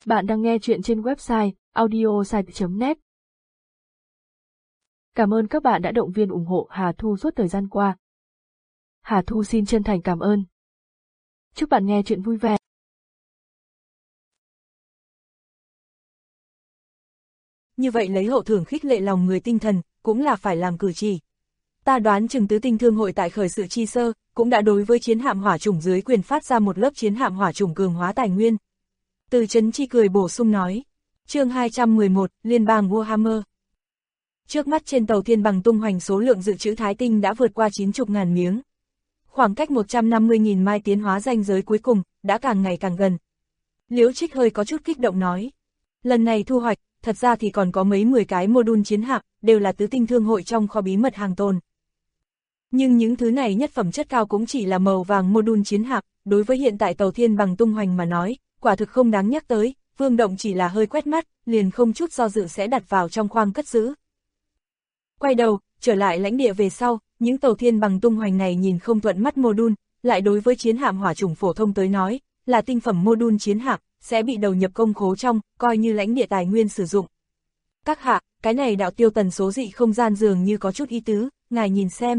Bạn đang nghe chuyện trên website audiosite.net. Cảm ơn các bạn đã động viên ủng hộ Hà Thu suốt thời gian qua. Hà Thu xin chân thành cảm ơn. Chúc bạn nghe chuyện vui vẻ. Như vậy lấy hậu thưởng khích lệ lòng người tinh thần, cũng là phải làm cử chỉ. Ta đoán chừng Tứ Tinh Thương hội tại khởi sự chi sơ, cũng đã đối với chiến hạm hỏa chủng dưới quyền phát ra một lớp chiến hạm hỏa chủng cường hóa tài nguyên. Từ Chấn Chi cười bổ sung nói. Chương 211, Liên bang Warhammer. Trước mắt trên tàu Thiên Bằng tung hoành số lượng dự trữ thái tinh đã vượt qua 90.000 miếng. Khoảng cách 150.000 mai tiến hóa ranh giới cuối cùng, đã càng ngày càng gần. Liễu Trích hơi có chút kích động nói. Lần này thu hoạch, thật ra thì còn có mấy 10 cái module chiến hạm, đều là Tứ Tinh Thương hội trong kho bí mật hàng tồn. Nhưng những thứ này nhất phẩm chất cao cũng chỉ là màu vàng module chiến hạm, đối với hiện tại tàu Thiên Bằng tung hoành mà nói, quả thực không đáng nhắc tới, Vương Động chỉ là hơi quét mắt, liền không chút do dự sẽ đặt vào trong khoang cất giữ. Quay đầu, trở lại lãnh địa về sau, những tàu Thiên Bằng tung hoành này nhìn không thuận mắt module, lại đối với chiến hạm hỏa chủng phổ thông tới nói, là tinh phẩm module chiến hạm, sẽ bị đầu nhập công khố trong, coi như lãnh địa tài nguyên sử dụng. Các hạ, cái này đạo tiêu tần số dị không gian dường như có chút ý tứ, ngài nhìn xem.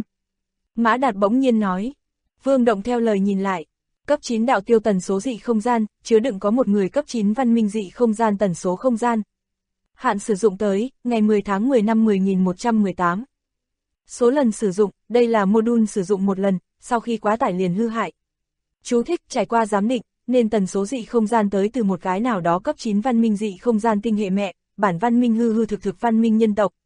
Mã Đạt bỗng nhiên nói. Vương Động theo lời nhìn lại. Cấp 9 đạo tiêu tần số dị không gian, chứa đựng có một người cấp 9 văn minh dị không gian tần số không gian. Hạn sử dụng tới, ngày 10 tháng 10 năm 10.118. Số lần sử dụng, đây là module sử dụng một lần, sau khi quá tải liền hư hại. Chú thích, trải qua giám định, nên tần số dị không gian tới từ một cái nào đó cấp 9 văn minh dị không gian tinh hệ mẹ, bản văn minh hư hư thực thực văn minh nhân tộc.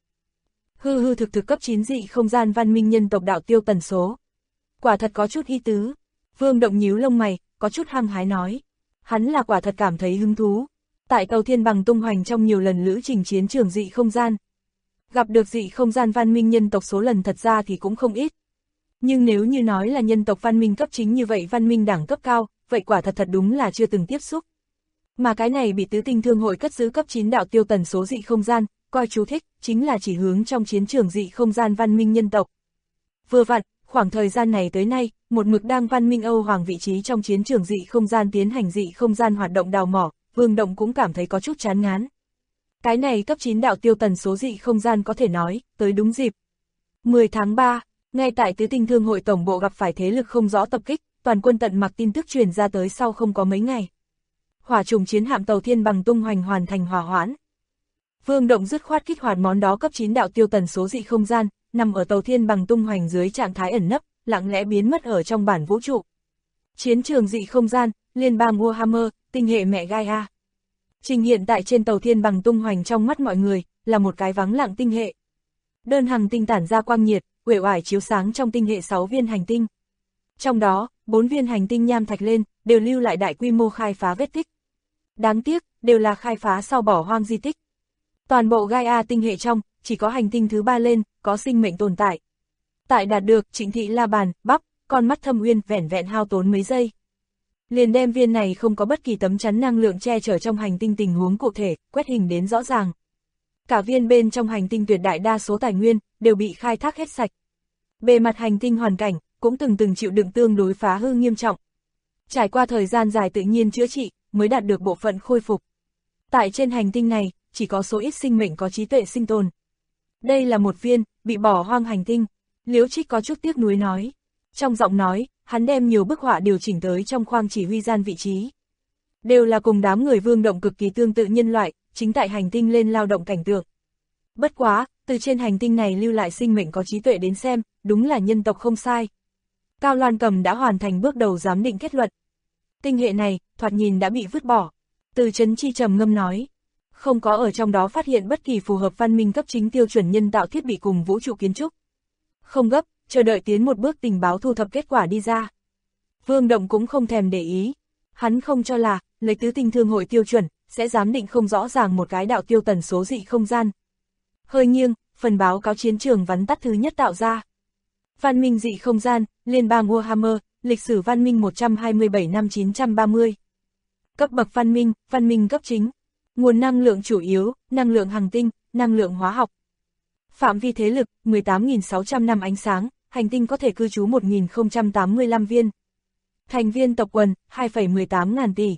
Hư hư thực thực cấp 9 dị không gian văn minh nhân tộc đạo tiêu tần số. Quả thật có chút ý tứ. Vương Động nhíu lông mày, có chút hăng hái nói. Hắn là quả thật cảm thấy hứng thú. Tại tàu Thiên Bằng tung hoành trong nhiều lần lữ trình chiến trường dị không gian. Gặp được dị không gian văn minh nhân tộc số lần thật ra thì cũng không ít. Nhưng nếu như nói là nhân tộc văn minh cấp chính như vậy văn minh đẳng cấp cao, vậy quả thật đúng là chưa từng tiếp xúc. Mà cái này bị Tứ Tinh Thương hội cất giữ cấp 9 đạo tiêu tần số dị không gian, coi chú thích, chính là chỉ hướng trong chiến trường dị không gian văn minh nhân tộc. Vừa vặn, khoảng thời gian này tới nay, một mực đang văn minh Âu Hoàng vị trí trong chiến trường dị không gian tiến hành dị không gian hoạt động đào mỏ, Vương Động cũng cảm thấy có chút chán ngán. Cái này cấp 9 đạo tiêu tần số dị không gian có thể nói, tới đúng dịp. 10 tháng 3, ngay tại Tứ Tinh Thương hội tổng bộ gặp phải thế lực không rõ tập kích, toàn quân tận mặc tin tức truyền ra tới sau không có mấy ngày. Hỏa trùng chiến hạm tàu Thiên Bằng tung hoành hoàn thành hỏa hoãn. Vương Động dứt khoát kích hoạt món đó cấp 9 đạo tiêu tần số dị không gian, nằm ở tàu Thiên Bằng tung hoành dưới trạng thái ẩn nấp, lặng lẽ biến mất ở trong bản vũ trụ. Chiến trường dị không gian, Liên bang Warhammer, tinh hệ mẹ Gaia. Trình hiện tại trên tàu Thiên Bằng tung hoành trong mắt mọi người, là một cái vắng lặng tinh hệ. Đơn hàng tinh tản ra quang nhiệt, uể oải chiếu sáng trong tinh hệ 6 viên hành tinh. Trong đó, 4 viên hành tinh nham thạch lên, đều lưu lại đại quy mô khai phá vết tích. Đáng tiếc, đều là khai phá sau bỏ hoang di tích. Toàn bộ Gaia tinh hệ trong, chỉ có hành tinh thứ 3 lên, có sinh mệnh tồn tại. Tại đạt được, Trịnh Thị la bàn, bắp, con mắt Thâm Uyên vẻn vẹn hao tốn mấy giây. Liền đem viên này không có bất kỳ tấm chắn năng lượng che chở trong hành tinh tình huống cụ thể, quét hình đến rõ ràng. Cả viên bên trong hành tinh tuyệt đại đa số tài nguyên, đều bị khai thác hết sạch. Bề mặt hành tinh hoàn cảnh, cũng từng chịu đựng tương đối phá hư nghiêm trọng. Trải qua thời gian dài tự nhiên chữa trị, mới đạt được bộ phận khôi phục. Tại trên hành tinh này, chỉ có số ít sinh mệnh có trí tuệ sinh tồn. Đây là một viên, bị bỏ hoang hành tinh, Liễu Trích có chút tiếc nuối nói. Trong giọng nói, hắn đem nhiều bức họa điều chỉnh tới trong khoang chỉ huy gian vị trí. Đều là cùng đám người Vương Động cực kỳ tương tự nhân loại, chính tại hành tinh lên lao động cảnh tượng. Bất quá, từ trên hành tinh này lưu lại sinh mệnh có trí tuệ đến xem, đúng là nhân tộc không sai. Cao Loan Cầm đã hoàn thành bước đầu giám định kết luận. Tinh hệ này, thoạt nhìn đã bị vứt bỏ. Từ Chấn Chi trầm ngâm nói. Không có ở trong đó phát hiện bất kỳ phù hợp văn minh cấp chính tiêu chuẩn nhân tạo thiết bị cùng vũ trụ kiến trúc. Không gấp, chờ đợi tiến một bước tình báo thu thập kết quả đi ra. Vương Động cũng không thèm để ý. Hắn không cho là, lấy Tứ Tinh Thương hội tiêu chuẩn, sẽ giám định không rõ ràng một cái đạo tiêu tần số dị không gian. Hơi nghiêng, phần báo cáo chiến trường vắn tắt thứ nhất tạo ra. Văn minh dị không gian, Liên bang Warhammer, lịch sử văn minh 127 năm 930. Cấp bậc văn minh cấp chính. Nguồn năng lượng chủ yếu, năng lượng hành tinh, năng lượng hóa học. Phạm vi thế lực, 18.600 năm ánh sáng, hành tinh có thể cư trú 1.085 viên. Thành viên tộc quần, 2,18 ngàn tỷ.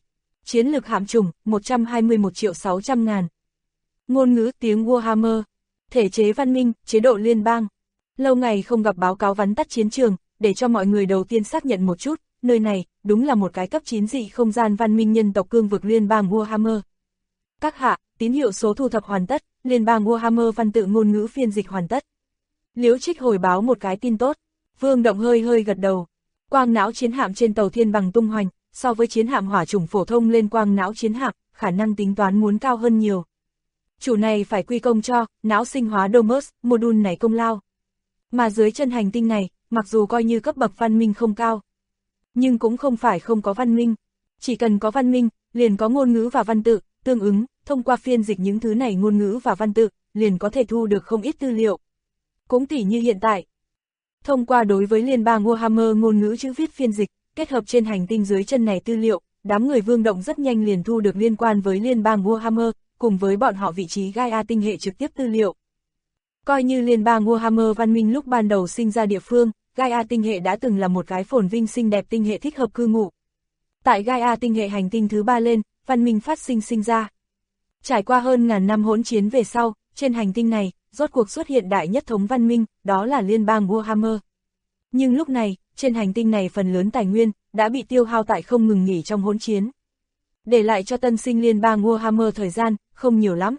Chiến lực hạm chủng, 121.600.000. Ngôn ngữ tiếng Warhammer. Thể chế văn minh, chế độ liên bang. Lâu ngày không gặp báo cáo vắn tắt chiến trường, để cho mọi người đầu tiên xác nhận một chút, nơi này, đúng là một cái cấp 9 dị không gian văn minh nhân tộc cương vực liên bang Warhammer. Các hạ, tín hiệu số thu thập hoàn tất, liên bang Warhammer văn tự ngôn ngữ phiên dịch hoàn tất. Liễu Trích hồi báo một cái tin tốt. Vương Động hơi gật đầu. Quang não chiến hạm trên tàu Thiên Bằng tung hoành, so với chiến hạm hỏa chủng phổ thông lên quang não chiến hạm, khả năng tính toán muốn cao hơn nhiều. Chủ này phải quy công cho não sinh hóa Domus, module này công lao. Mà dưới chân hành tinh này, mặc dù coi như cấp bậc văn minh không cao, nhưng cũng không phải không có văn minh. Chỉ cần có văn minh, liền có ngôn ngữ và văn tự, tương ứng, thông qua phiên dịch những thứ này ngôn ngữ và văn tự, liền có thể thu được không ít tư liệu. Cũng tỉ như hiện tại, thông qua đối với liên bang Warhammer ngôn ngữ chữ viết phiên dịch, kết hợp trên hành tinh dưới chân này tư liệu, đám người Vương Động rất nhanh liền thu được liên quan với liên bang Warhammer, cùng với bọn họ vị trí Gaia tinh hệ trực tiếp tư liệu. Coi như liên bang Warhammer văn minh lúc ban đầu sinh ra địa phương, Gaia tinh hệ đã từng là một cái phồn vinh xinh đẹp tinh hệ thích hợp cư ngụ. Tại Gaia tinh hệ hành tinh thứ 3 lên, văn minh phát sinh ra. Trải qua hơn ngàn năm hỗn chiến về sau, trên hành tinh này, rốt cuộc xuất hiện đại nhất thống văn minh, đó là liên bang Warhammer. Nhưng lúc này, trên hành tinh này phần lớn tài nguyên, đã bị tiêu hao tại không ngừng nghỉ trong hỗn chiến. Để lại cho tân sinh liên bang Warhammer thời gian, không nhiều lắm.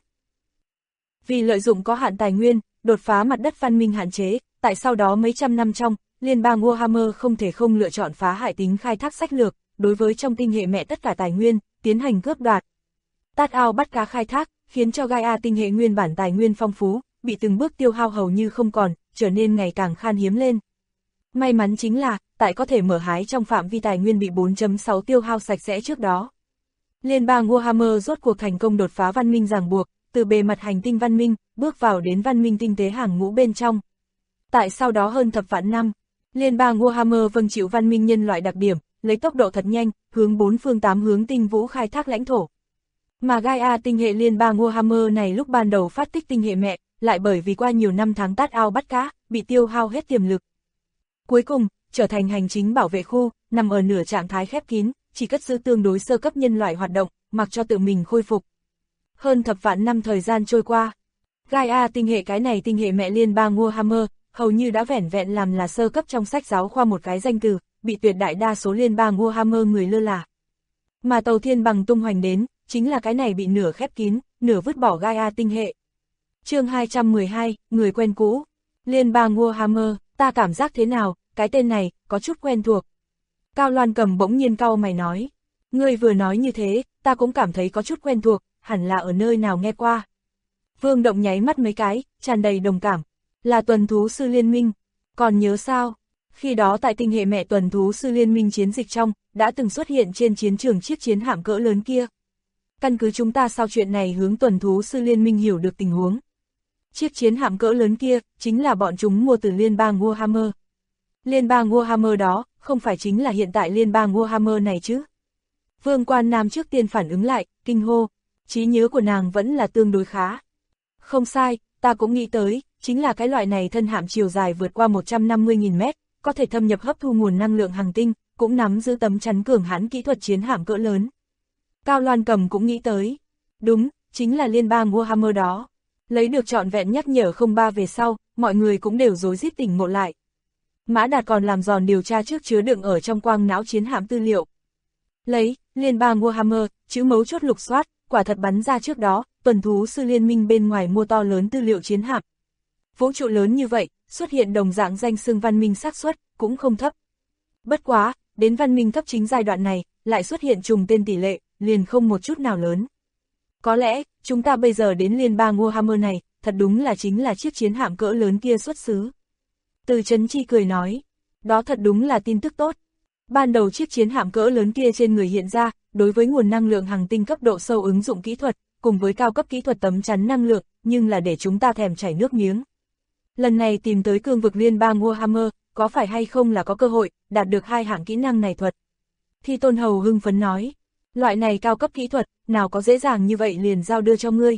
Vì lợi dụng có hạn tài nguyên, đột phá mặt đất văn minh hạn chế, tại sau đó mấy trăm năm trong, liên bang Warhammer không thể không lựa chọn phá hại tính khai thác sách lược, đối với trong tinh hệ mẹ tất cả tài nguyên, tiến hành cướp đoạt. Tát ao bắt cá khai thác, khiến cho Gaia tinh hệ nguyên bản tài nguyên phong phú, bị từng bước tiêu hao hầu như không còn, trở nên ngày càng khan hiếm lên. May mắn chính là, tại có thể mở hái trong phạm vi tài nguyên bị 4.6 tiêu hao sạch sẽ trước đó. Liên bang Warhammer rốt cuộc thành công đột phá văn minh ràng buộc, từ bề mặt hành tinh văn minh, bước vào đến văn minh tinh tế hàng ngũ bên trong. Tại sau đó hơn thập vạn năm, liên bang Warhammer vâng chịu văn minh nhân loại đặc điểm, lấy tốc độ thật nhanh, hướng 4 phương 8 hướng tinh vũ khai thác lãnh thổ. Mà Gaia tinh hệ liên bang Warhammer này lúc ban đầu phát tích tinh hệ mẹ, lại bởi vì qua nhiều năm tháng tát ao bắt cá, bị tiêu hao hết tiềm lực. Cuối cùng, trở thành hành chính bảo vệ khu, nằm ở nửa trạng thái khép kín, chỉ cất giữ tương đối sơ cấp nhân loại hoạt động, mặc cho tự mình khôi phục. Hơn thập vạn năm thời gian trôi qua, Gaia tinh hệ cái này tinh hệ mẹ liên bang Warhammer, hầu như đã vẻn vẹn làm là sơ cấp trong sách giáo khoa một cái danh từ, bị tuyệt đại đa số liên bang Warhammer người lơ là. Mà tàu Thiên Bằng tung hoành đến, chính là cái này bị nửa khép kín, nửa vứt bỏ Gaia tinh hệ. Chương 212, người quen cũ. Liên bang Warhammer, ta cảm giác thế nào, cái tên này, có chút quen thuộc. Cao Loan Cầm bỗng nhiên cau mày nói. Ngươi vừa nói như thế, ta cũng cảm thấy có chút quen thuộc, hẳn là ở nơi nào nghe qua. Vương Động nháy mắt mấy cái, tràn đầy đồng cảm. Là tuần thú sư liên minh. Còn nhớ sao? Khi đó tại tinh hệ mẹ tuần thú sư liên minh chiến dịch trong, đã từng xuất hiện trên chiến trường chiếc chiến hạm cỡ lớn kia. Căn cứ chúng ta sau chuyện này hướng tuần thú sư liên minh hiểu được tình huống. Chiếc chiến hạm cỡ lớn kia, chính là bọn chúng mua từ liên bang Warhammer. Liên bang Warhammer đó, không phải chính là hiện tại liên bang Warhammer này chứ? Vương Quan Nam trước tiên phản ứng lại, kinh hô. Trí nhớ của nàng vẫn là tương đối khá. Không sai, ta cũng nghĩ tới, chính là cái loại này thân hạm chiều dài vượt qua 150.000 mét, có thể thâm nhập hấp thu nguồn năng lượng hành tinh, cũng nắm giữ tấm chắn cường hãn kỹ thuật chiến hạm cỡ lớn. Cao Loan Cầm cũng nghĩ tới. Đúng, chính là liên bang Warhammer đó. Lấy được trọn vẹn nhắc nhở 03 về sau, mọi người cũng đều rối rít tỉnh ngộ lại. Mã Đạt còn làm giòn điều tra trước chứa đựng ở trong quang não chiến hạm tư liệu. Lấy, liên bang Warhammer, chữ mấu chốt lục soát, quả thật bắn ra trước đó, tuần thú sư liên minh bên ngoài mua to lớn tư liệu chiến hạm. Vũ trụ lớn như vậy, xuất hiện đồng dạng danh xưng văn minh xác suất, cũng không thấp. Bất quá, đến văn minh thấp chính giai đoạn này, lại xuất hiện trùng tên tỷ lệ, liền không một chút nào lớn. Có lẽ, chúng ta bây giờ đến liên bang Warhammer này, thật đúng là chính là chiếc chiến hạm cỡ lớn kia xuất xứ. Từ Chấn Chi cười nói, đó thật đúng là tin tức tốt. Ban đầu chiếc chiến hạm cỡ lớn kia trên người hiện ra, đối với nguồn năng lượng hành tinh cấp độ sâu ứng dụng kỹ thuật, cùng với cao cấp kỹ thuật tấm chắn năng lượng, nhưng là để chúng ta thèm chảy nước miếng. Lần này tìm tới cương vực liên bang Warhammer, có phải hay không là có cơ hội, đạt được 2 hạng kỹ năng này thuật. Thi Tôn Hầu hưng phấn nói, loại này cao cấp kỹ thuật, nào có dễ dàng như vậy liền giao đưa cho ngươi.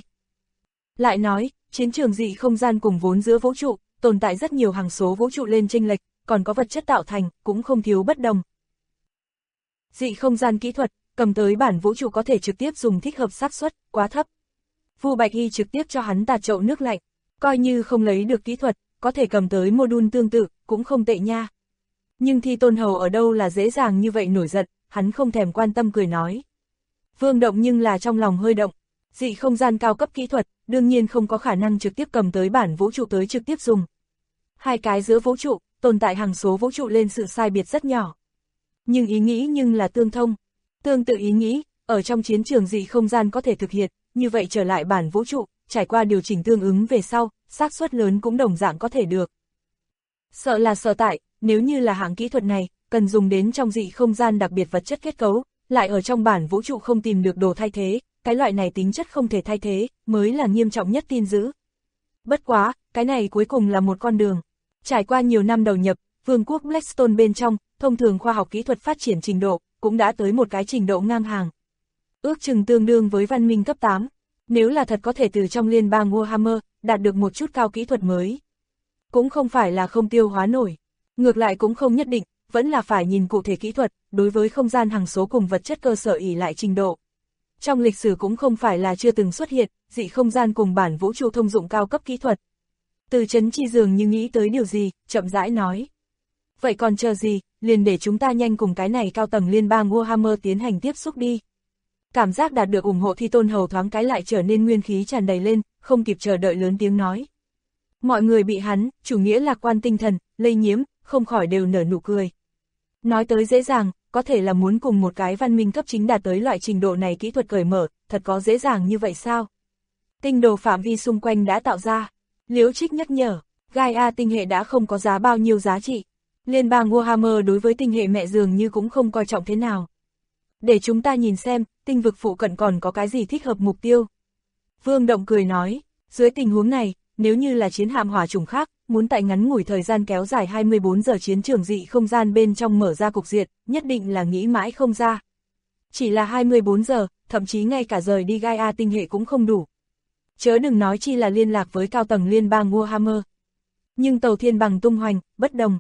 Lại nói, chiến trường dị không gian cùng vốn giữa vũ trụ, tồn tại rất nhiều hằng số vũ trụ lên chênh lệch, còn có vật chất tạo thành, cũng không thiếu bất đồng. Dị không gian kỹ thuật, cầm tới bản vũ trụ có thể trực tiếp dùng thích hợp xác suất, quá thấp. Vu Bạch Y trực tiếp cho hắn tạt chậu nước lạnh, coi như không lấy được kỹ thuật, có thể cầm tới module tương tự, cũng không tệ nha. Nhưng Thi Tôn Hầu ở đâu là dễ dàng như vậy nổi giận, hắn không thèm quan tâm cười nói. Vương Động nhưng là trong lòng hơi động, dị không gian cao cấp kỹ thuật, đương nhiên không có khả năng trực tiếp cầm tới bản vũ trụ tới trực tiếp dùng. Hai cái giữa vũ trụ, tồn tại hằng số vũ trụ lên sự sai biệt rất nhỏ. Nhưng ý nghĩ nhưng là tương thông. Tương tự ý nghĩ, ở trong chiến trường dị không gian có thể thực hiện, như vậy trở lại bản vũ trụ, trải qua điều chỉnh tương ứng về sau, xác suất lớn cũng đồng dạng có thể được. Sợ là sợ tại, nếu như là hạng kỹ thuật này, cần dùng đến trong dị không gian đặc biệt vật chất kết cấu, lại ở trong bản vũ trụ không tìm được đồ thay thế, cái loại này tính chất không thể thay thế, mới là nghiêm trọng nhất tin dữ. Bất quá, cái này cuối cùng là một con đường. Trải qua nhiều năm đầu nhập, vương quốc Blackstone bên trong, thông thường khoa học kỹ thuật phát triển trình độ, cũng đã tới một cái trình độ ngang hàng. Ước chừng tương đương với văn minh cấp 8. Nếu là thật có thể từ trong liên bang Warhammer, đạt được một chút cao kỹ thuật mới. Cũng không phải là không tiêu hóa nổi. Ngược lại cũng không nhất định, vẫn là phải nhìn cụ thể kỹ thuật, đối với không gian hằng số cùng vật chất cơ sở ỷ lại trình độ. Trong lịch sử cũng không phải là chưa từng xuất hiện, dị không gian cùng bản vũ trụ thông dụng cao cấp kỹ thuật. Từ Trấn Chi dường như nghĩ tới điều gì, chậm rãi nói. Vậy còn chờ gì, liền để chúng ta nhanh cùng cái này cao tầng liên bang Warhammer tiến hành tiếp xúc đi. Cảm giác đạt được ủng hộ Thi Tôn Hầu thoáng cái lại trở nên nguyên khí tràn đầy lên, không kịp chờ đợi lớn tiếng nói. Mọi người bị hắn, chủ nghĩa lạc quan tinh thần, lây nhiễm, không khỏi đều nở nụ cười. Nói tới dễ dàng, có thể là muốn cùng một cái văn minh cấp chính đạt tới loại trình độ này kỹ thuật cởi mở, thật có dễ dàng như vậy sao? Tinh đồ phạm vi xung quanh đã tạo ra. Liễu Trích nhắc nhở, Gaia tinh hệ đã không có giá bao nhiêu giá trị. Liên bang Warhammer đối với tinh hệ mẹ dường như cũng không coi trọng thế nào. Để chúng ta nhìn xem, tinh vực phụ cận còn có cái gì thích hợp mục tiêu. Vương Động cười nói, dưới tình huống này, nếu như là chiến hạm hỏa chủng khác, muốn tại ngắn ngủi thời gian kéo dài 24 giờ chiến trường dị không gian bên trong mở ra cục diện, nhất định là nghĩ mãi không ra. Chỉ là 24 giờ, thậm chí ngay cả rời đi Gaia tinh hệ cũng không đủ. Chớ đừng nói chi là liên lạc với cao tầng liên bang Warhammer. Nhưng tàu thiên bằng tung hoành, bất đồng.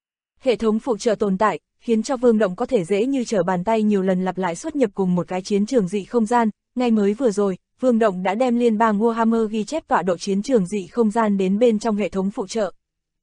Hệ thống phụ trợ tồn tại, khiến cho Vương Động có thể dễ như trở bàn tay nhiều lần lặp lại xuất nhập cùng một cái chiến trường dị không gian. Ngay mới vừa rồi, Vương Động đã đem liên bang Warhammer ghi chép tọa độ chiến trường dị không gian đến bên trong hệ thống phụ trợ.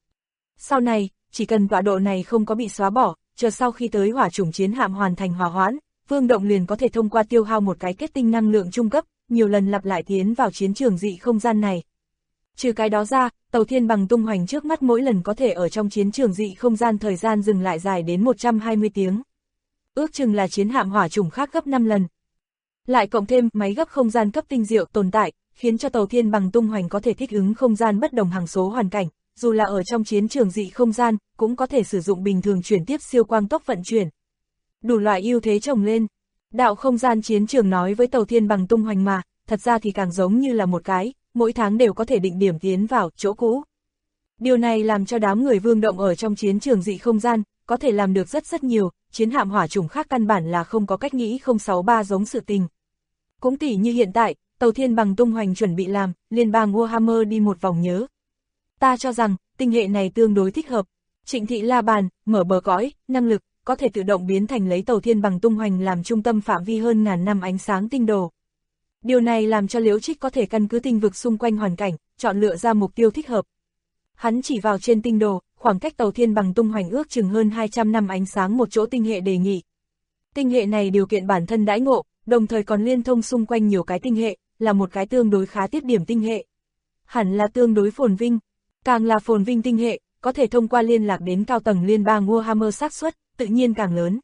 Sau này, chỉ cần tọa độ này không có bị xóa bỏ, chờ sau khi tới hỏa chủng chiến hạm hoàn thành hòa hoãn, Vương Động liền có thể thông qua tiêu hao một cái kết tinh năng lượng trung cấp, nhiều lần lặp lại tiến vào chiến trường dị không gian này. Trừ cái đó ra, tàu thiên bằng tung hoành trước mắt mỗi lần có thể ở trong chiến trường dị không gian thời gian dừng lại dài đến 120 tiếng. Ước chừng là chiến hạm hỏa chủng khác gấp 5 lần. Lại cộng thêm máy gấp không gian cấp tinh diệu tồn tại, khiến cho tàu thiên bằng tung hoành có thể thích ứng không gian bất đồng hằng số hoàn cảnh, dù là ở trong chiến trường dị không gian, cũng có thể sử dụng bình thường chuyển tiếp siêu quang tốc vận chuyển. Đủ loại ưu thế chồng lên. Đạo không gian chiến trường nói với tàu thiên bằng tung hoành mà, thật ra thì càng giống như là một cái, mỗi tháng đều có thể định điểm tiến vào chỗ cũ. Điều này làm cho đám người Vương Động ở trong chiến trường dị không gian, có thể làm được rất nhiều, chiến hạm hỏa chủng khác căn bản là không có cách nghĩ 063 giống sự tình. Cũng tỉ như hiện tại, tàu thiên bằng tung hoành chuẩn bị làm, liên bang Warhammer đi một vòng nhớ. Ta cho rằng, tinh hệ này tương đối thích hợp. Trịnh Thị la bàn, mở bờ cõi, năng lực, có thể tự động biến thành lấy tàu thiên bằng tung hoành làm trung tâm phạm vi hơn ngàn năm ánh sáng tinh đồ. Điều này làm cho Liễu Trích có thể căn cứ tinh vực xung quanh hoàn cảnh, chọn lựa ra mục tiêu thích hợp. Hắn chỉ vào trên tinh đồ, khoảng cách tàu thiên bằng tung hoành ước chừng hơn 200 năm ánh sáng một chỗ tinh hệ đề nghị. Tinh hệ này điều kiện bản thân đãi ngộ, đồng thời còn liên thông xung quanh nhiều cái tinh hệ, là một cái tương đối khá tiết điểm tinh hệ. Hẳn là tương đối phồn vinh, càng là phồn vinh tinh hệ, có thể thông qua liên lạc đến cao tầng liên bang Warhammer xác suất, tự nhiên càng lớn.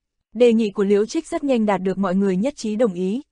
Đề nghị của Liễu Trích rất nhanh đạt được mọi người nhất trí đồng ý.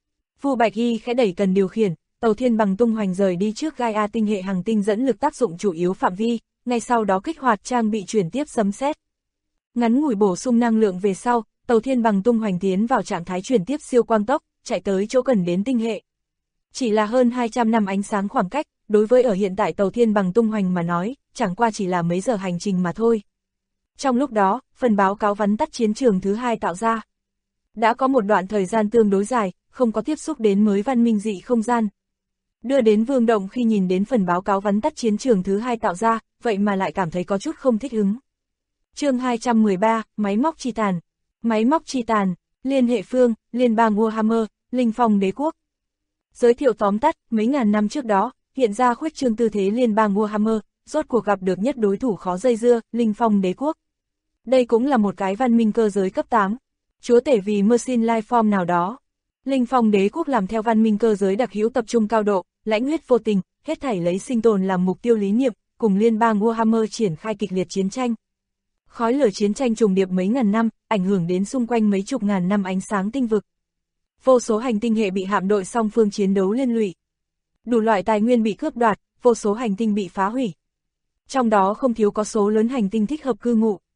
Vu Bạch Y khẽ đẩy cần điều khiển, tàu thiên bằng tung hoành rời đi trước Gaia tinh hệ hành tinh dẫn lực tác dụng chủ yếu phạm vi, ngay sau đó kích hoạt trang bị chuyển tiếp sấm sét. Ngắn ngủi bổ sung năng lượng về sau, tàu thiên bằng tung hoành tiến vào trạng thái chuyển tiếp siêu quang tốc, chạy tới chỗ cần đến tinh hệ. Chỉ là hơn 200 năm ánh sáng khoảng cách, đối với ở hiện tại tàu thiên bằng tung hoành mà nói, chẳng qua chỉ là mấy giờ hành trình mà thôi. Trong lúc đó, phần báo cáo vắn tắt chiến trường thứ 2 tạo ra. Đã có một đoạn thời gian tương đối dài, không có tiếp xúc đến mới văn minh dị không gian. Đưa đến Vương Động khi nhìn đến phần báo cáo vắn tắt chiến trường thứ 2 tạo ra, vậy mà lại cảm thấy có chút không thích ứng. Chương 213, Máy móc chi tàn. Máy móc chi tàn, Liên hệ phương, Liên bang Warhammer, Linh Phong đế quốc. Giới thiệu tóm tắt, mấy ngàn năm trước đó, hiện ra khuếch trương tư thế Liên bang Warhammer, rốt cuộc gặp được nhất đối thủ khó dây dưa, Linh Phong đế quốc. Đây cũng là một cái văn minh cơ giới cấp 8. Chúa tể vì machine life form nào đó. Linh Phong đế quốc làm theo văn minh cơ giới đặc hữu tập trung cao độ, lãnh huyết vô tình, hết thảy lấy sinh tồn làm mục tiêu lý niệm, cùng Liên bang Warhammer triển khai kịch liệt chiến tranh. Khói lửa chiến tranh trùng điệp mấy ngàn năm, ảnh hưởng đến xung quanh mấy chục ngàn năm ánh sáng tinh vực. Vô số hành tinh hệ bị hạm đội song phương chiến đấu liên lụy. Đủ loại tài nguyên bị cướp đoạt, vô số hành tinh bị phá hủy. Trong đó không thiếu có số lớn hành tinh thích hợp cư ngụ.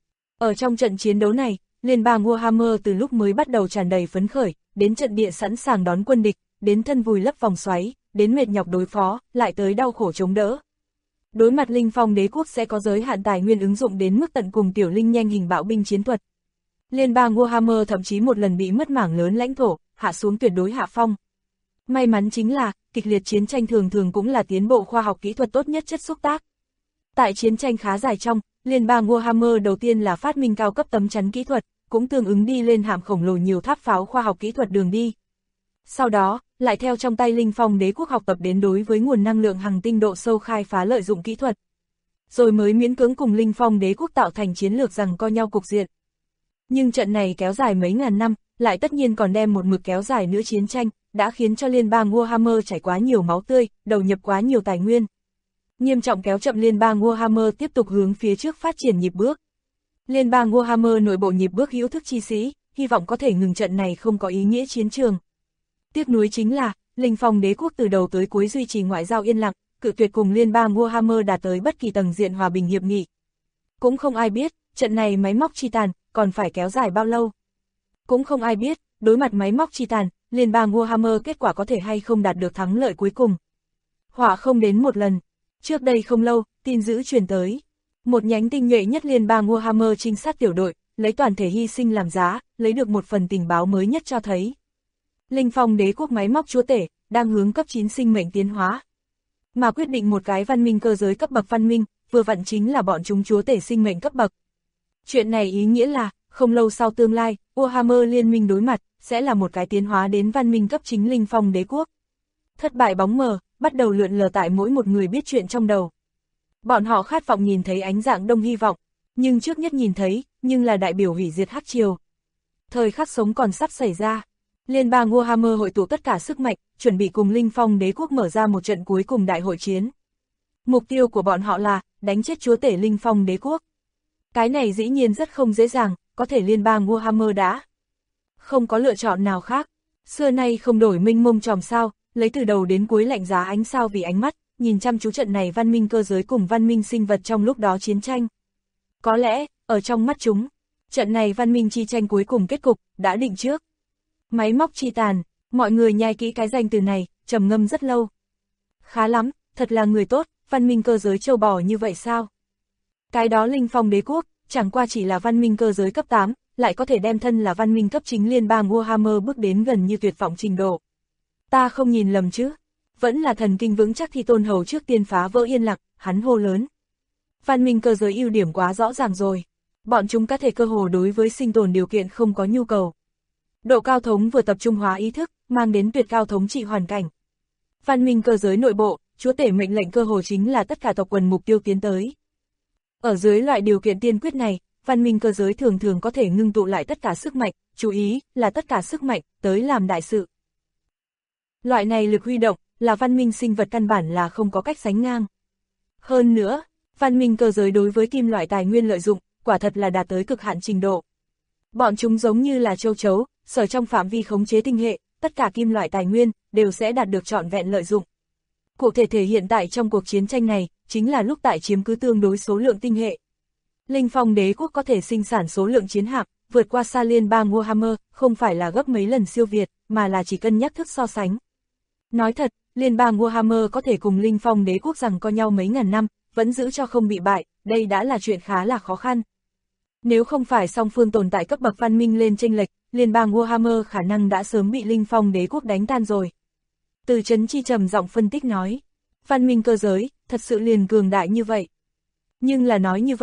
Ở trong trận chiến đấu này, Liên bang Warhammer từ lúc mới bắt đầu tràn đầy phấn khởi, đến trận địa sẵn sàng đón quân địch, đến thân vùi lấp vòng xoáy, đến mệt nhọc đối phó, lại tới đau khổ chống đỡ. Đối mặt Linh Phong đế quốc sẽ có giới hạn tài nguyên ứng dụng đến mức tận cùng tiểu linh nhanh hình bạo binh chiến thuật. Liên bang Warhammer thậm chí một lần bị mất mảng lớn lãnh thổ, hạ xuống tuyệt đối hạ phong. May mắn chính là, kịch liệt chiến tranh thường thường cũng là tiến bộ khoa học kỹ thuật tốt nhất chất xúc tác. Tại chiến tranh khá dài trong, Liên bang Warhammer đầu tiên là phát minh cao cấp tấm chắn kỹ thuật, cũng tương ứng đi lên hàm khổng lồ nhiều tháp pháo khoa học kỹ thuật đường đi. Sau đó, lại theo trong tay Linh Phong đế quốc học tập đến đối với nguồn năng lượng hành tinh độ sâu khai phá lợi dụng kỹ thuật. Rồi mới miễn cưỡng cùng Linh Phong đế quốc tạo thành chiến lược giằng co nhau cục diện. Nhưng trận này kéo dài mấy ngàn năm, lại tất nhiên còn đem một mực kéo dài nữa chiến tranh, đã khiến cho Liên bang Warhammer chảy quá nhiều máu tươi, đầu nhập quá nhiều tài nguyên. Nghiêm trọng kéo chậm Liên bang Warhammer tiếp tục hướng phía trước phát triển nhịp bước. Liên bang Warhammer nội bộ nhịp bước hữu thức chi sĩ, hy vọng có thể ngừng trận này không có ý nghĩa chiến trường. Tiếc nuối chính là, Linh Phong đế quốc từ đầu tới cuối duy trì ngoại giao yên lặng, cự tuyệt cùng Liên bang Warhammer đạt tới bất kỳ tầng diện hòa bình hiệp nghị. Cũng không ai biết, trận này máy móc chi tàn, còn phải kéo dài bao lâu. Cũng không ai biết, đối mặt máy móc chi tàn, Liên bang Warhammer kết quả có thể hay không đạt được thắng lợi cuối cùng. Họa không đến một lần. Trước đây không lâu, tin dữ truyền tới. Một nhánh tinh nhuệ nhất Liên bang Warhammer trinh sát tiểu đội, lấy toàn thể hy sinh làm giá, lấy được một phần tình báo mới nhất cho thấy. Linh Phong đế quốc máy móc chúa tể, đang hướng cấp 9 sinh mệnh tiến hóa. Mà quyết định một cái văn minh cơ giới cấp bậc văn minh, vừa vặn chính là bọn chúng chúa tể sinh mệnh cấp bậc. Chuyện này ý nghĩa là, không lâu sau tương lai, Warhammer liên minh đối mặt, sẽ là một cái tiến hóa đến văn minh cấp chính Linh Phong đế quốc. Thất bại bóng mờ, bắt đầu lượn lờ tại mỗi một người biết chuyện trong đầu. Bọn họ khát vọng nhìn thấy ánh dạng đông hy vọng, nhưng trước nhất nhìn thấy, nhưng là đại biểu hủy diệt hắc triều. Thời khắc sống còn sắp xảy ra. Liên bang Warhammer hội tụ tất cả sức mạnh, chuẩn bị cùng Linh Phong đế quốc mở ra một trận cuối cùng đại hội chiến. Mục tiêu của bọn họ là, đánh chết chúa tể Linh Phong đế quốc. Cái này dĩ nhiên rất không dễ dàng, có thể Liên bang Warhammer đã không có lựa chọn nào khác. Xưa nay không đổi minh mông tròm sao, lấy từ đầu đến cuối lạnh giá ánh sao vì ánh mắt, nhìn chăm chú trận này văn minh cơ giới cùng văn minh sinh vật trong lúc đó chiến tranh. Có lẽ, ở trong mắt chúng, trận này văn minh chi tranh cuối cùng kết cục, đã định trước. Máy móc chi tàn, mọi người nhai kỹ cái danh từ này, trầm ngâm rất lâu. Khá lắm, thật là người tốt, văn minh cơ giới châu bò như vậy sao? Cái đó Linh Phong đế quốc, chẳng qua chỉ là văn minh cơ giới cấp 8, lại có thể đem thân là văn minh cấp chính Liên bang Warhammer bước đến gần như tuyệt vọng trình độ. Ta không nhìn lầm chứ? Vẫn là thần kinh vững chắc thì Tôn Hầu trước tiên phá vỡ yên lặng, hắn hô lớn. Văn minh cơ giới ưu điểm quá rõ ràng rồi. Bọn chúng có thể cơ hồ đối với sinh tồn điều kiện không có nhu cầu. Độ cao thống vừa tập trung hóa ý thức, mang đến tuyệt cao thống trị hoàn cảnh. Văn minh cơ giới nội bộ, chúa tể mệnh lệnh cơ hồ chính là tất cả tộc quần mục tiêu tiến tới. Ở dưới loại điều kiện tiên quyết này, văn minh cơ giới thường thường có thể ngưng tụ lại tất cả sức mạnh, chú ý là tất cả sức mạnh, tới làm đại sự. Loại này lực huy động, là văn minh sinh vật căn bản là không có cách sánh ngang. Hơn nữa, văn minh cơ giới đối với kim loại tài nguyên lợi dụng, quả thật là đạt tới cực hạn trình độ. Bọn chúng giống như là châu chấu, sở trong phạm vi khống chế tinh hệ, tất cả kim loại tài nguyên, đều sẽ đạt được trọn vẹn lợi dụng. Cụ thể thể hiện tại trong cuộc chiến tranh này, chính là lúc tại chiếm cứ tương đối số lượng tinh hệ. Linh Phong đế quốc có thể sinh sản số lượng chiến hạm, vượt qua xa Liên bang Warhammer, không phải là gấp mấy lần siêu việt, mà là chỉ cân nhắc thức so sánh. Nói thật, Liên bang Warhammer có thể cùng Linh Phong đế quốc giằng co nhau mấy ngàn năm, vẫn giữ cho không bị bại, đây đã là chuyện khá là khó khăn. Nếu không phải song phương tồn tại cấp bậc văn minh lên chênh lệch, Liên bang Warhammer khả năng đã sớm bị Linh Phong đế quốc đánh tan rồi. Từ Chấn Chi trầm giọng phân tích nói, văn minh cơ giới, thật sự liền cường đại như vậy. Nhưng là nói như vậy,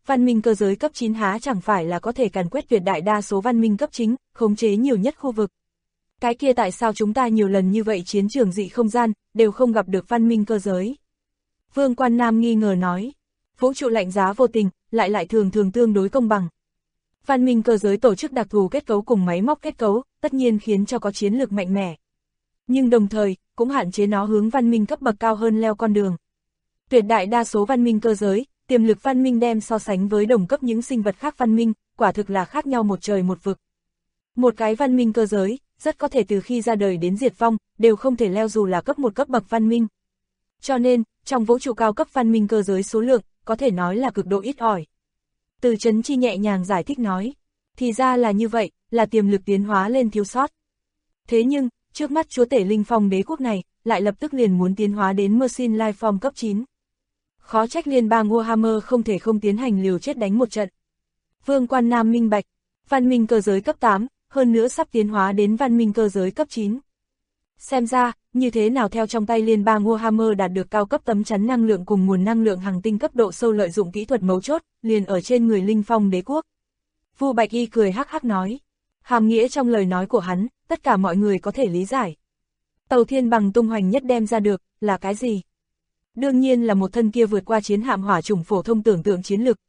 văn minh cơ giới cấp 9 há chẳng phải là có thể càn quét tuyệt đại đa số văn minh cấp chính, khống chế nhiều nhất khu vực. Cái kia tại sao chúng ta nhiều lần như vậy chiến trường dị không gian, đều không gặp được văn minh cơ giới? Vương Quan Nam nghi ngờ nói, vũ trụ lạnh giá vô tình, lại thường thường tương đối công bằng. Văn minh cơ giới tổ chức đặc thù kết cấu cùng máy móc kết cấu, tất nhiên khiến cho có chiến lược mạnh mẽ. Nhưng đồng thời, cũng hạn chế nó hướng văn minh cấp bậc cao hơn leo con đường. Tuyệt đại đa số văn minh cơ giới, tiềm lực văn minh đem so sánh với đồng cấp những sinh vật khác văn minh, quả thực là khác nhau một trời một vực. Một cái văn minh cơ giới, rất có thể từ khi ra đời đến diệt vong, đều không thể leo dù là cấp một cấp bậc văn minh. Cho nên, trong vũ trụ cao cấp văn minh cơ giới số lượng, có thể nói là cực độ ít ỏi. Từ Chấn Chi nhẹ nhàng giải thích nói, thì ra là như vậy, là tiềm lực tiến hóa lên thiếu sót. Thế nhưng, trước mắt chúa tể linh phong đế quốc này, lại lập tức liền muốn tiến hóa đến Machine Life Form cấp 9. Khó trách liên bang Warhammer không thể không tiến hành liều chết đánh một trận. Vương Quan Nam minh bạch, văn minh cơ giới cấp 8, hơn nữa sắp tiến hóa đến văn minh cơ giới cấp 9. Xem ra, như thế nào theo trong tay liên bang Warhammer đạt được cao cấp tấm chắn năng lượng cùng nguồn năng lượng hành tinh cấp độ sâu lợi dụng kỹ thuật mấu chốt, liền ở trên người linh phong đế quốc. Vu Bạch Y cười hắc hắc nói, hàm nghĩa trong lời nói của hắn, tất cả mọi người có thể lý giải. Tàu thiên bằng tung hoành nhất đem ra được, là cái gì? Đương nhiên là một thân kia vượt qua chiến hạm hỏa chủng phổ thông tưởng tượng chiến lực.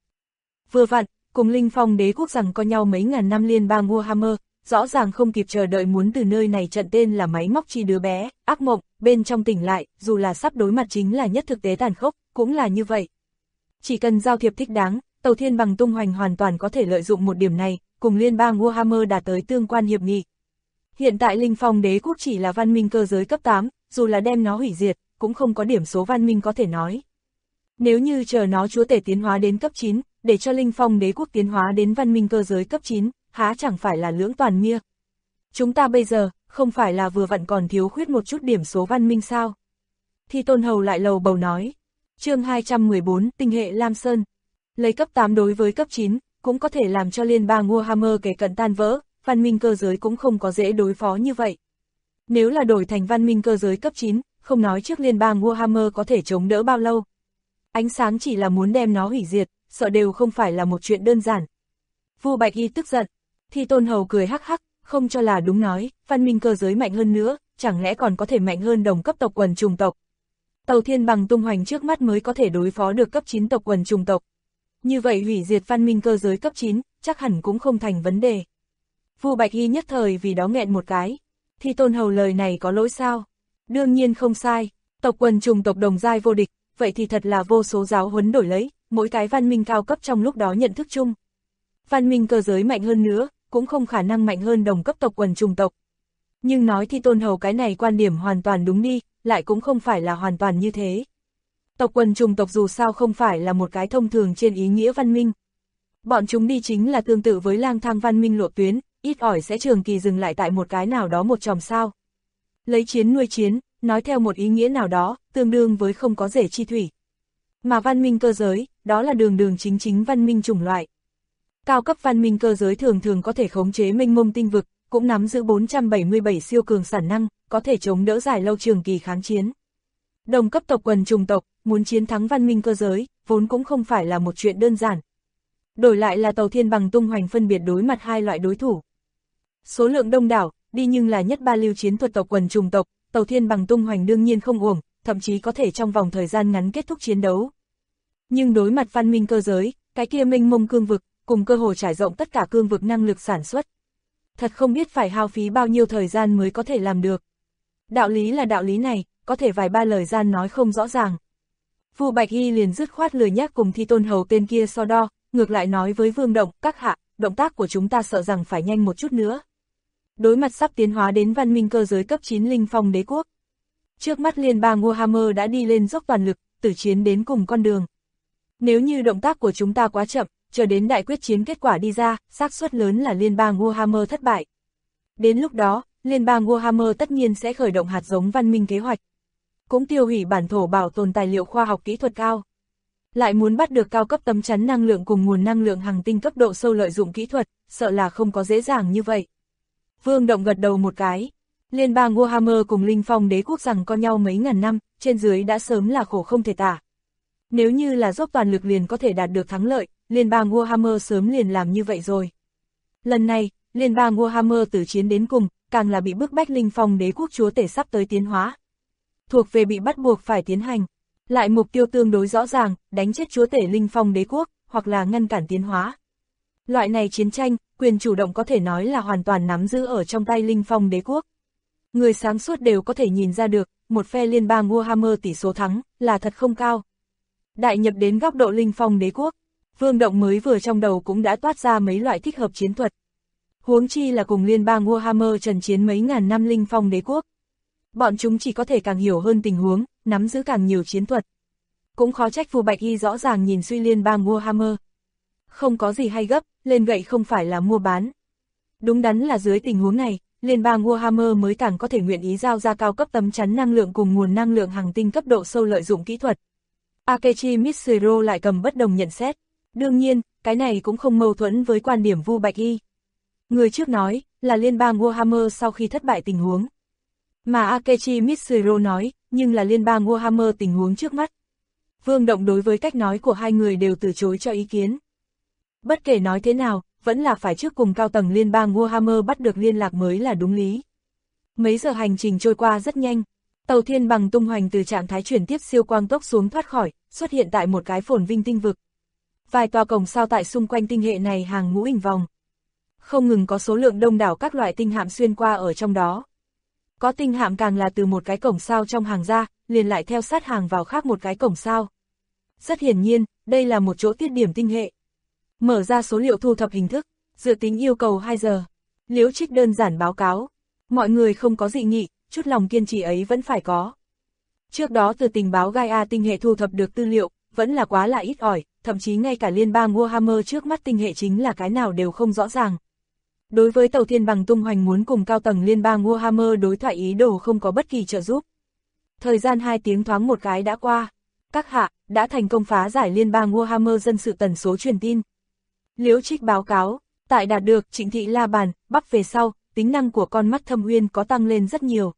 Vừa vặn, cùng linh phong đế quốc rằng có nhau mấy ngàn năm liên bang Warhammer, rõ ràng không kịp chờ đợi muốn từ nơi này trận tên là máy móc chi đứa bé, ác mộng, bên trong tỉnh lại, dù là sắp đối mặt chính là nhất thực tế tàn khốc, cũng là như vậy. Chỉ cần giao thiệp thích đáng, tàu thiên bằng tung hoành hoàn toàn có thể lợi dụng một điểm này, cùng liên bang Warhammer đạt tới tương quan hiệp nghị. Hiện tại linh phong đế quốc chỉ là văn minh cơ giới cấp 8, dù là đem nó hủy diệt, cũng không có điểm số văn minh có thể nói. Nếu như chờ nó chúa tể tiến hóa đến cấp 9, để cho linh phong đế quốc tiến hóa đến văn minh cơ giới cấp 9, há chẳng phải là lưỡng toàn mia. Chúng ta bây giờ, không phải là vừa vặn còn thiếu khuyết một chút điểm số văn minh sao? Thi Tôn Hầu lại lầu bầu nói. Chương 214, tinh hệ Lam Sơn. Lấy cấp 8 đối với cấp 9, cũng có thể làm cho liên bang Warhammer kể cận tan vỡ, văn minh cơ giới cũng không có dễ đối phó như vậy. Nếu là đổi thành văn minh cơ giới cấp 9, không nói trước liên bang Warhammer có thể chống đỡ bao lâu. Ánh sáng chỉ là muốn đem nó hủy diệt, sợ đều không phải là một chuyện đơn giản. Vu Bạch Y tức giận. Thi Tôn Hầu cười hắc hắc, không cho là đúng nói, văn minh cơ giới mạnh hơn nữa, chẳng lẽ còn có thể mạnh hơn đồng cấp tộc quần chủng tộc. Tàu thiên bằng tung hoành trước mắt mới có thể đối phó được cấp 9 tộc quần chủng tộc. Như vậy hủy diệt văn minh cơ giới cấp 9, chắc hẳn cũng không thành vấn đề. Vu Bạch Y nhất thời vì đó nghẹn một cái. Thi Tôn Hầu lời này có lỗi sao? Đương nhiên không sai, tộc quần chủng tộc đồng giai vô địch, vậy thì thật là vô số giáo huấn đổi lấy, mỗi cái văn minh cao cấp trong lúc đó nhận thức chung. Văn minh cơ giới mạnh hơn nữa, cũng không khả năng mạnh hơn đồng cấp tộc quần chủng tộc. Nhưng nói Thi Tôn Hầu cái này quan điểm hoàn toàn đúng đi, lại cũng không phải là hoàn toàn như thế. Tộc quần chủng tộc dù sao không phải là một cái thông thường trên ý nghĩa văn minh. Bọn chúng đi chính là tương tự với lang thang văn minh lộ tuyến, ít ỏi sẽ trường kỳ dừng lại tại một cái nào đó một chòm sao. Lấy chiến nuôi chiến, nói theo một ý nghĩa nào đó, tương đương với không có rễ chi thủy. Mà văn minh cơ giới, đó là đường chính văn minh chủng loại. Cao cấp văn minh cơ giới thường thường có thể khống chế mênh mông tinh vực, cũng nắm giữ 477 siêu cường sản năng, có thể chống đỡ dài lâu trường kỳ kháng chiến. Đồng cấp tộc quần chủng tộc, muốn chiến thắng văn minh cơ giới, vốn cũng không phải là một chuyện đơn giản. Đổi lại là tàu thiên bằng tung hoành phân biệt đối mặt hai loại đối thủ. Số lượng đông đảo, đi nhưng là nhất ba lưu chiến thuật tộc quần chủng tộc, tàu thiên bằng tung hoành đương nhiên không uổng, thậm chí có thể trong vòng thời gian ngắn kết thúc chiến đấu. Nhưng đối mặt văn minh cơ giới, cái kia mênh mông cương vực, cùng cơ hồ trải rộng tất cả cương vực năng lực sản xuất. Thật không biết phải hao phí bao nhiêu thời gian mới có thể làm được. Đạo lý là đạo lý này, có thể vài ba lời gian nói không rõ ràng. Vu Bạch Y liền dứt khoát lười nhác cùng Thi Tôn Hầu tên kia so đo, ngược lại nói với Vương Động, các hạ, động tác của chúng ta sợ rằng phải nhanh một chút nữa. Đối mặt sắp tiến hóa đến văn minh cơ giới cấp 9 linh phong đế quốc. Trước mắt liên bang Warhammer đã đi lên dốc toàn lực, tử chiến đến cùng con đường. Nếu như động tác của chúng ta quá chậm, chờ đến đại quyết chiến kết quả đi ra, xác suất lớn là liên bang Warhammer thất bại. Đến lúc đó, liên bang Warhammer tất nhiên sẽ khởi động hạt giống văn minh kế hoạch. Cũng tiêu hủy bản thổ bảo tồn tài liệu khoa học kỹ thuật cao. Lại muốn bắt được cao cấp tấm chắn năng lượng cùng nguồn năng lượng hành tinh cấp độ sâu lợi dụng kỹ thuật, sợ là không có dễ dàng như vậy. Vương Động gật đầu một cái. Liên bang Warhammer cùng linh phong đế quốc rằng co nhau mấy ngàn năm, trên dưới đã sớm là khổ không thể tả. Nếu như là dốc toàn lực liền có thể đạt được thắng lợi, liên bang Warhammer sớm liền làm như vậy rồi. Lần này, liên bang Warhammer từ chiến đến cùng, càng là bị bức bách Linh Phong đế quốc chúa tể sắp tới tiến hóa. Thuộc về bị bắt buộc phải tiến hành. Lại mục tiêu tương đối rõ ràng, đánh chết chúa tể Linh Phong đế quốc, hoặc là ngăn cản tiến hóa. Loại này chiến tranh, quyền chủ động có thể nói là hoàn toàn nắm giữ ở trong tay Linh Phong đế quốc. Người sáng suốt đều có thể nhìn ra được, một phe liên bang Warhammer tỷ số thắng, là thật không cao. Đại nhập đến góc độ Linh Phong đế quốc, Vương Động mới vừa trong đầu cũng đã toát ra mấy loại thích hợp chiến thuật. Huống chi là cùng liên bang Warhammer trần chiến mấy ngàn năm Linh Phong đế quốc. Bọn chúng chỉ có thể càng hiểu hơn tình huống, nắm giữ càng nhiều chiến thuật. Cũng khó trách Phù Bạch Y rõ ràng nhìn suy liên bang Warhammer. Không có gì hay gấp, lên gậy không phải là mua bán. Đúng đắn là dưới tình huống này, liên bang Warhammer mới càng có thể nguyện ý giao ra cao cấp tấm chắn năng lượng cùng nguồn năng lượng hành tinh cấp độ sâu lợi dụng kỹ thuật. Akechi Mitsuro lại cầm bất đồng nhận xét. Đương nhiên, cái này cũng không mâu thuẫn với quan điểm Vu Bạch Y. Người trước nói, là liên bang Warhammer sau khi thất bại tình huống. Mà Akechi Mitsuro nói, nhưng là liên bang Warhammer tình huống trước mắt. Vương Động đối với cách nói của hai người đều từ chối cho ý kiến. Bất kể nói thế nào, vẫn là phải trước cùng cao tầng liên bang Warhammer bắt được liên lạc mới là đúng lý. Mấy giờ hành trình trôi qua rất nhanh, tàu thiên bằng tung hoành từ trạng thái chuyển tiếp siêu quang tốc xuống thoát khỏi, xuất hiện tại một cái phồn vinh tinh vực. Vài tòa cổng sao tại xung quanh tinh hệ này hàng ngũ hình vòng. Không ngừng có số lượng đông đảo các loại tinh hạm xuyên qua ở trong đó. Có tinh hạm càng là từ một cái cổng sao trong hàng ra, liền lại theo sát hàng vào khác một cái cổng sao. Rất hiển nhiên, đây là một chỗ tiết điểm tinh hệ. Mở ra số liệu thu thập hình thức, dự tính yêu cầu 2 giờ. Liễu Trích đơn giản báo cáo. Mọi người không có dị nghị, chút lòng kiên trì ấy vẫn phải có. Trước đó từ tình báo Gaia tinh hệ thu thập được tư liệu, vẫn là quá là ít ỏi, thậm chí ngay cả liên bang Warhammer trước mắt tinh hệ chính là cái nào đều không rõ ràng. Đối với tàu thiên bằng tung hoành muốn cùng cao tầng liên bang Warhammer đối thoại ý đồ không có bất kỳ trợ giúp. Thời gian 2 tiếng thoáng một cái đã qua. Các hạ, đã thành công phá giải liên bang Warhammer dân sự tần số truyền tin. Liễu Trích báo cáo, tại đạt được Trịnh Thị La Bàn, Bắc về sau, tính năng của con mắt Thâm Uyên có tăng lên rất nhiều.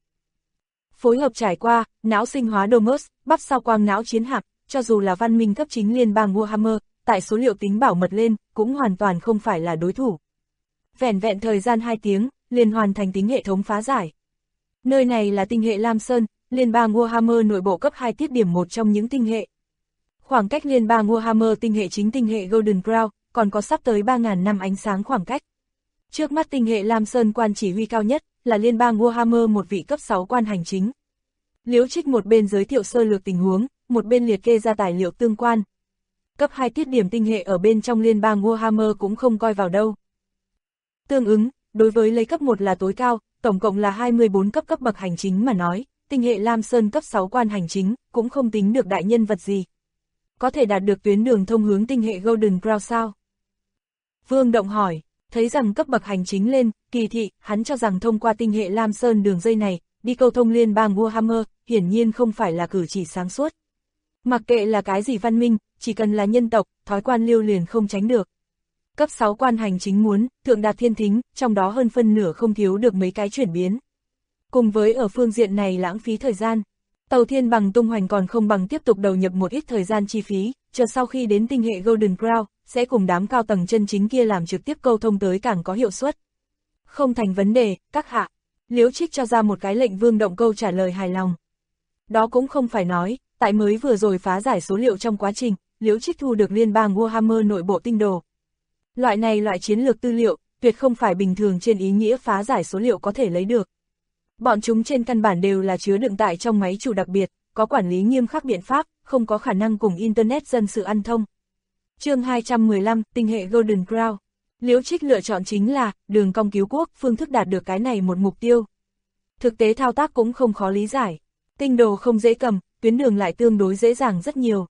Phối hợp trải qua, não sinh hóa Domus, Bắc sao quang não chiến hạm, cho dù là văn minh cấp chính liên bang Warhammer, tại số liệu tính bảo mật lên, cũng hoàn toàn không phải là đối thủ. Vẻn vẹn thời gian 2 tiếng, liền hoàn thành tính hệ thống phá giải. Nơi này là tinh hệ Lam Sơn, liên bang Warhammer nội bộ cấp 2 tiết điểm một trong những tinh hệ. Khoảng cách liên bang Warhammer tinh hệ chính tinh hệ Golden Crown, còn có sắp tới 3.000 năm ánh sáng khoảng cách. Trước mắt tinh hệ Lam Sơn quan chỉ huy cao nhất, là liên bang Warhammer một vị cấp 6 quan hành chính. Liễu Trích một bên giới thiệu sơ lược tình huống, một bên liệt kê ra tài liệu tương quan. Cấp 2 tiết điểm tinh hệ ở bên trong liên bang Warhammer cũng không coi vào đâu. Tương ứng, đối với lấy cấp 1 là tối cao, tổng cộng là 24 cấp bậc hành chính mà nói, tinh hệ Lam Sơn cấp 6 quan hành chính, cũng không tính được đại nhân vật gì. Có thể đạt được tuyến đường thông hướng tinh hệ Golden Crown sao? Vương Động hỏi, thấy rằng cấp bậc hành chính lên, kỳ thị, hắn cho rằng thông qua tinh hệ Lam Sơn đường dây này, đi câu thông liên bang Warhammer, hiển nhiên không phải là cử chỉ sáng suốt. Mặc kệ là cái gì văn minh, chỉ cần là nhân tộc, thói quan liêu liền không tránh được. Cấp 6 quan hành chính muốn, thượng đạt thiên thính, trong đó hơn phân nửa không thiếu được mấy cái chuyển biến. Cùng với ở phương diện này lãng phí thời gian, tàu thiên bằng tung hoành còn không bằng tiếp tục đầu nhập một ít thời gian chi phí, chờ sau khi đến tinh hệ Golden Crown, sẽ cùng đám cao tầng chân chính kia làm trực tiếp câu thông tới càng có hiệu suất. Không thành vấn đề, các hạ. Liễu Trích cho ra một cái lệnh Vương Động câu trả lời hài lòng. Đó cũng không phải nói, tại mới vừa rồi phá giải số liệu trong quá trình, Liễu Trích thu được liên bang Warhammer nội bộ tinh đồ. Loại chiến lược tư liệu, tuyệt không phải bình thường trên ý nghĩa phá giải số liệu có thể lấy được. Bọn chúng trên căn bản đều là chứa đựng tại trong máy chủ đặc biệt, có quản lý nghiêm khắc biện pháp, không có khả năng cùng Internet dân sự ăn thông. Chương 215, tinh hệ Golden Crown. Liễu Trích lựa chọn chính là đường cong cứu quốc, phương thức đạt được cái này một mục tiêu. Thực tế thao tác cũng không khó lý giải. Tinh đồ không dễ cầm, tuyến đường lại tương đối dễ dàng rất nhiều.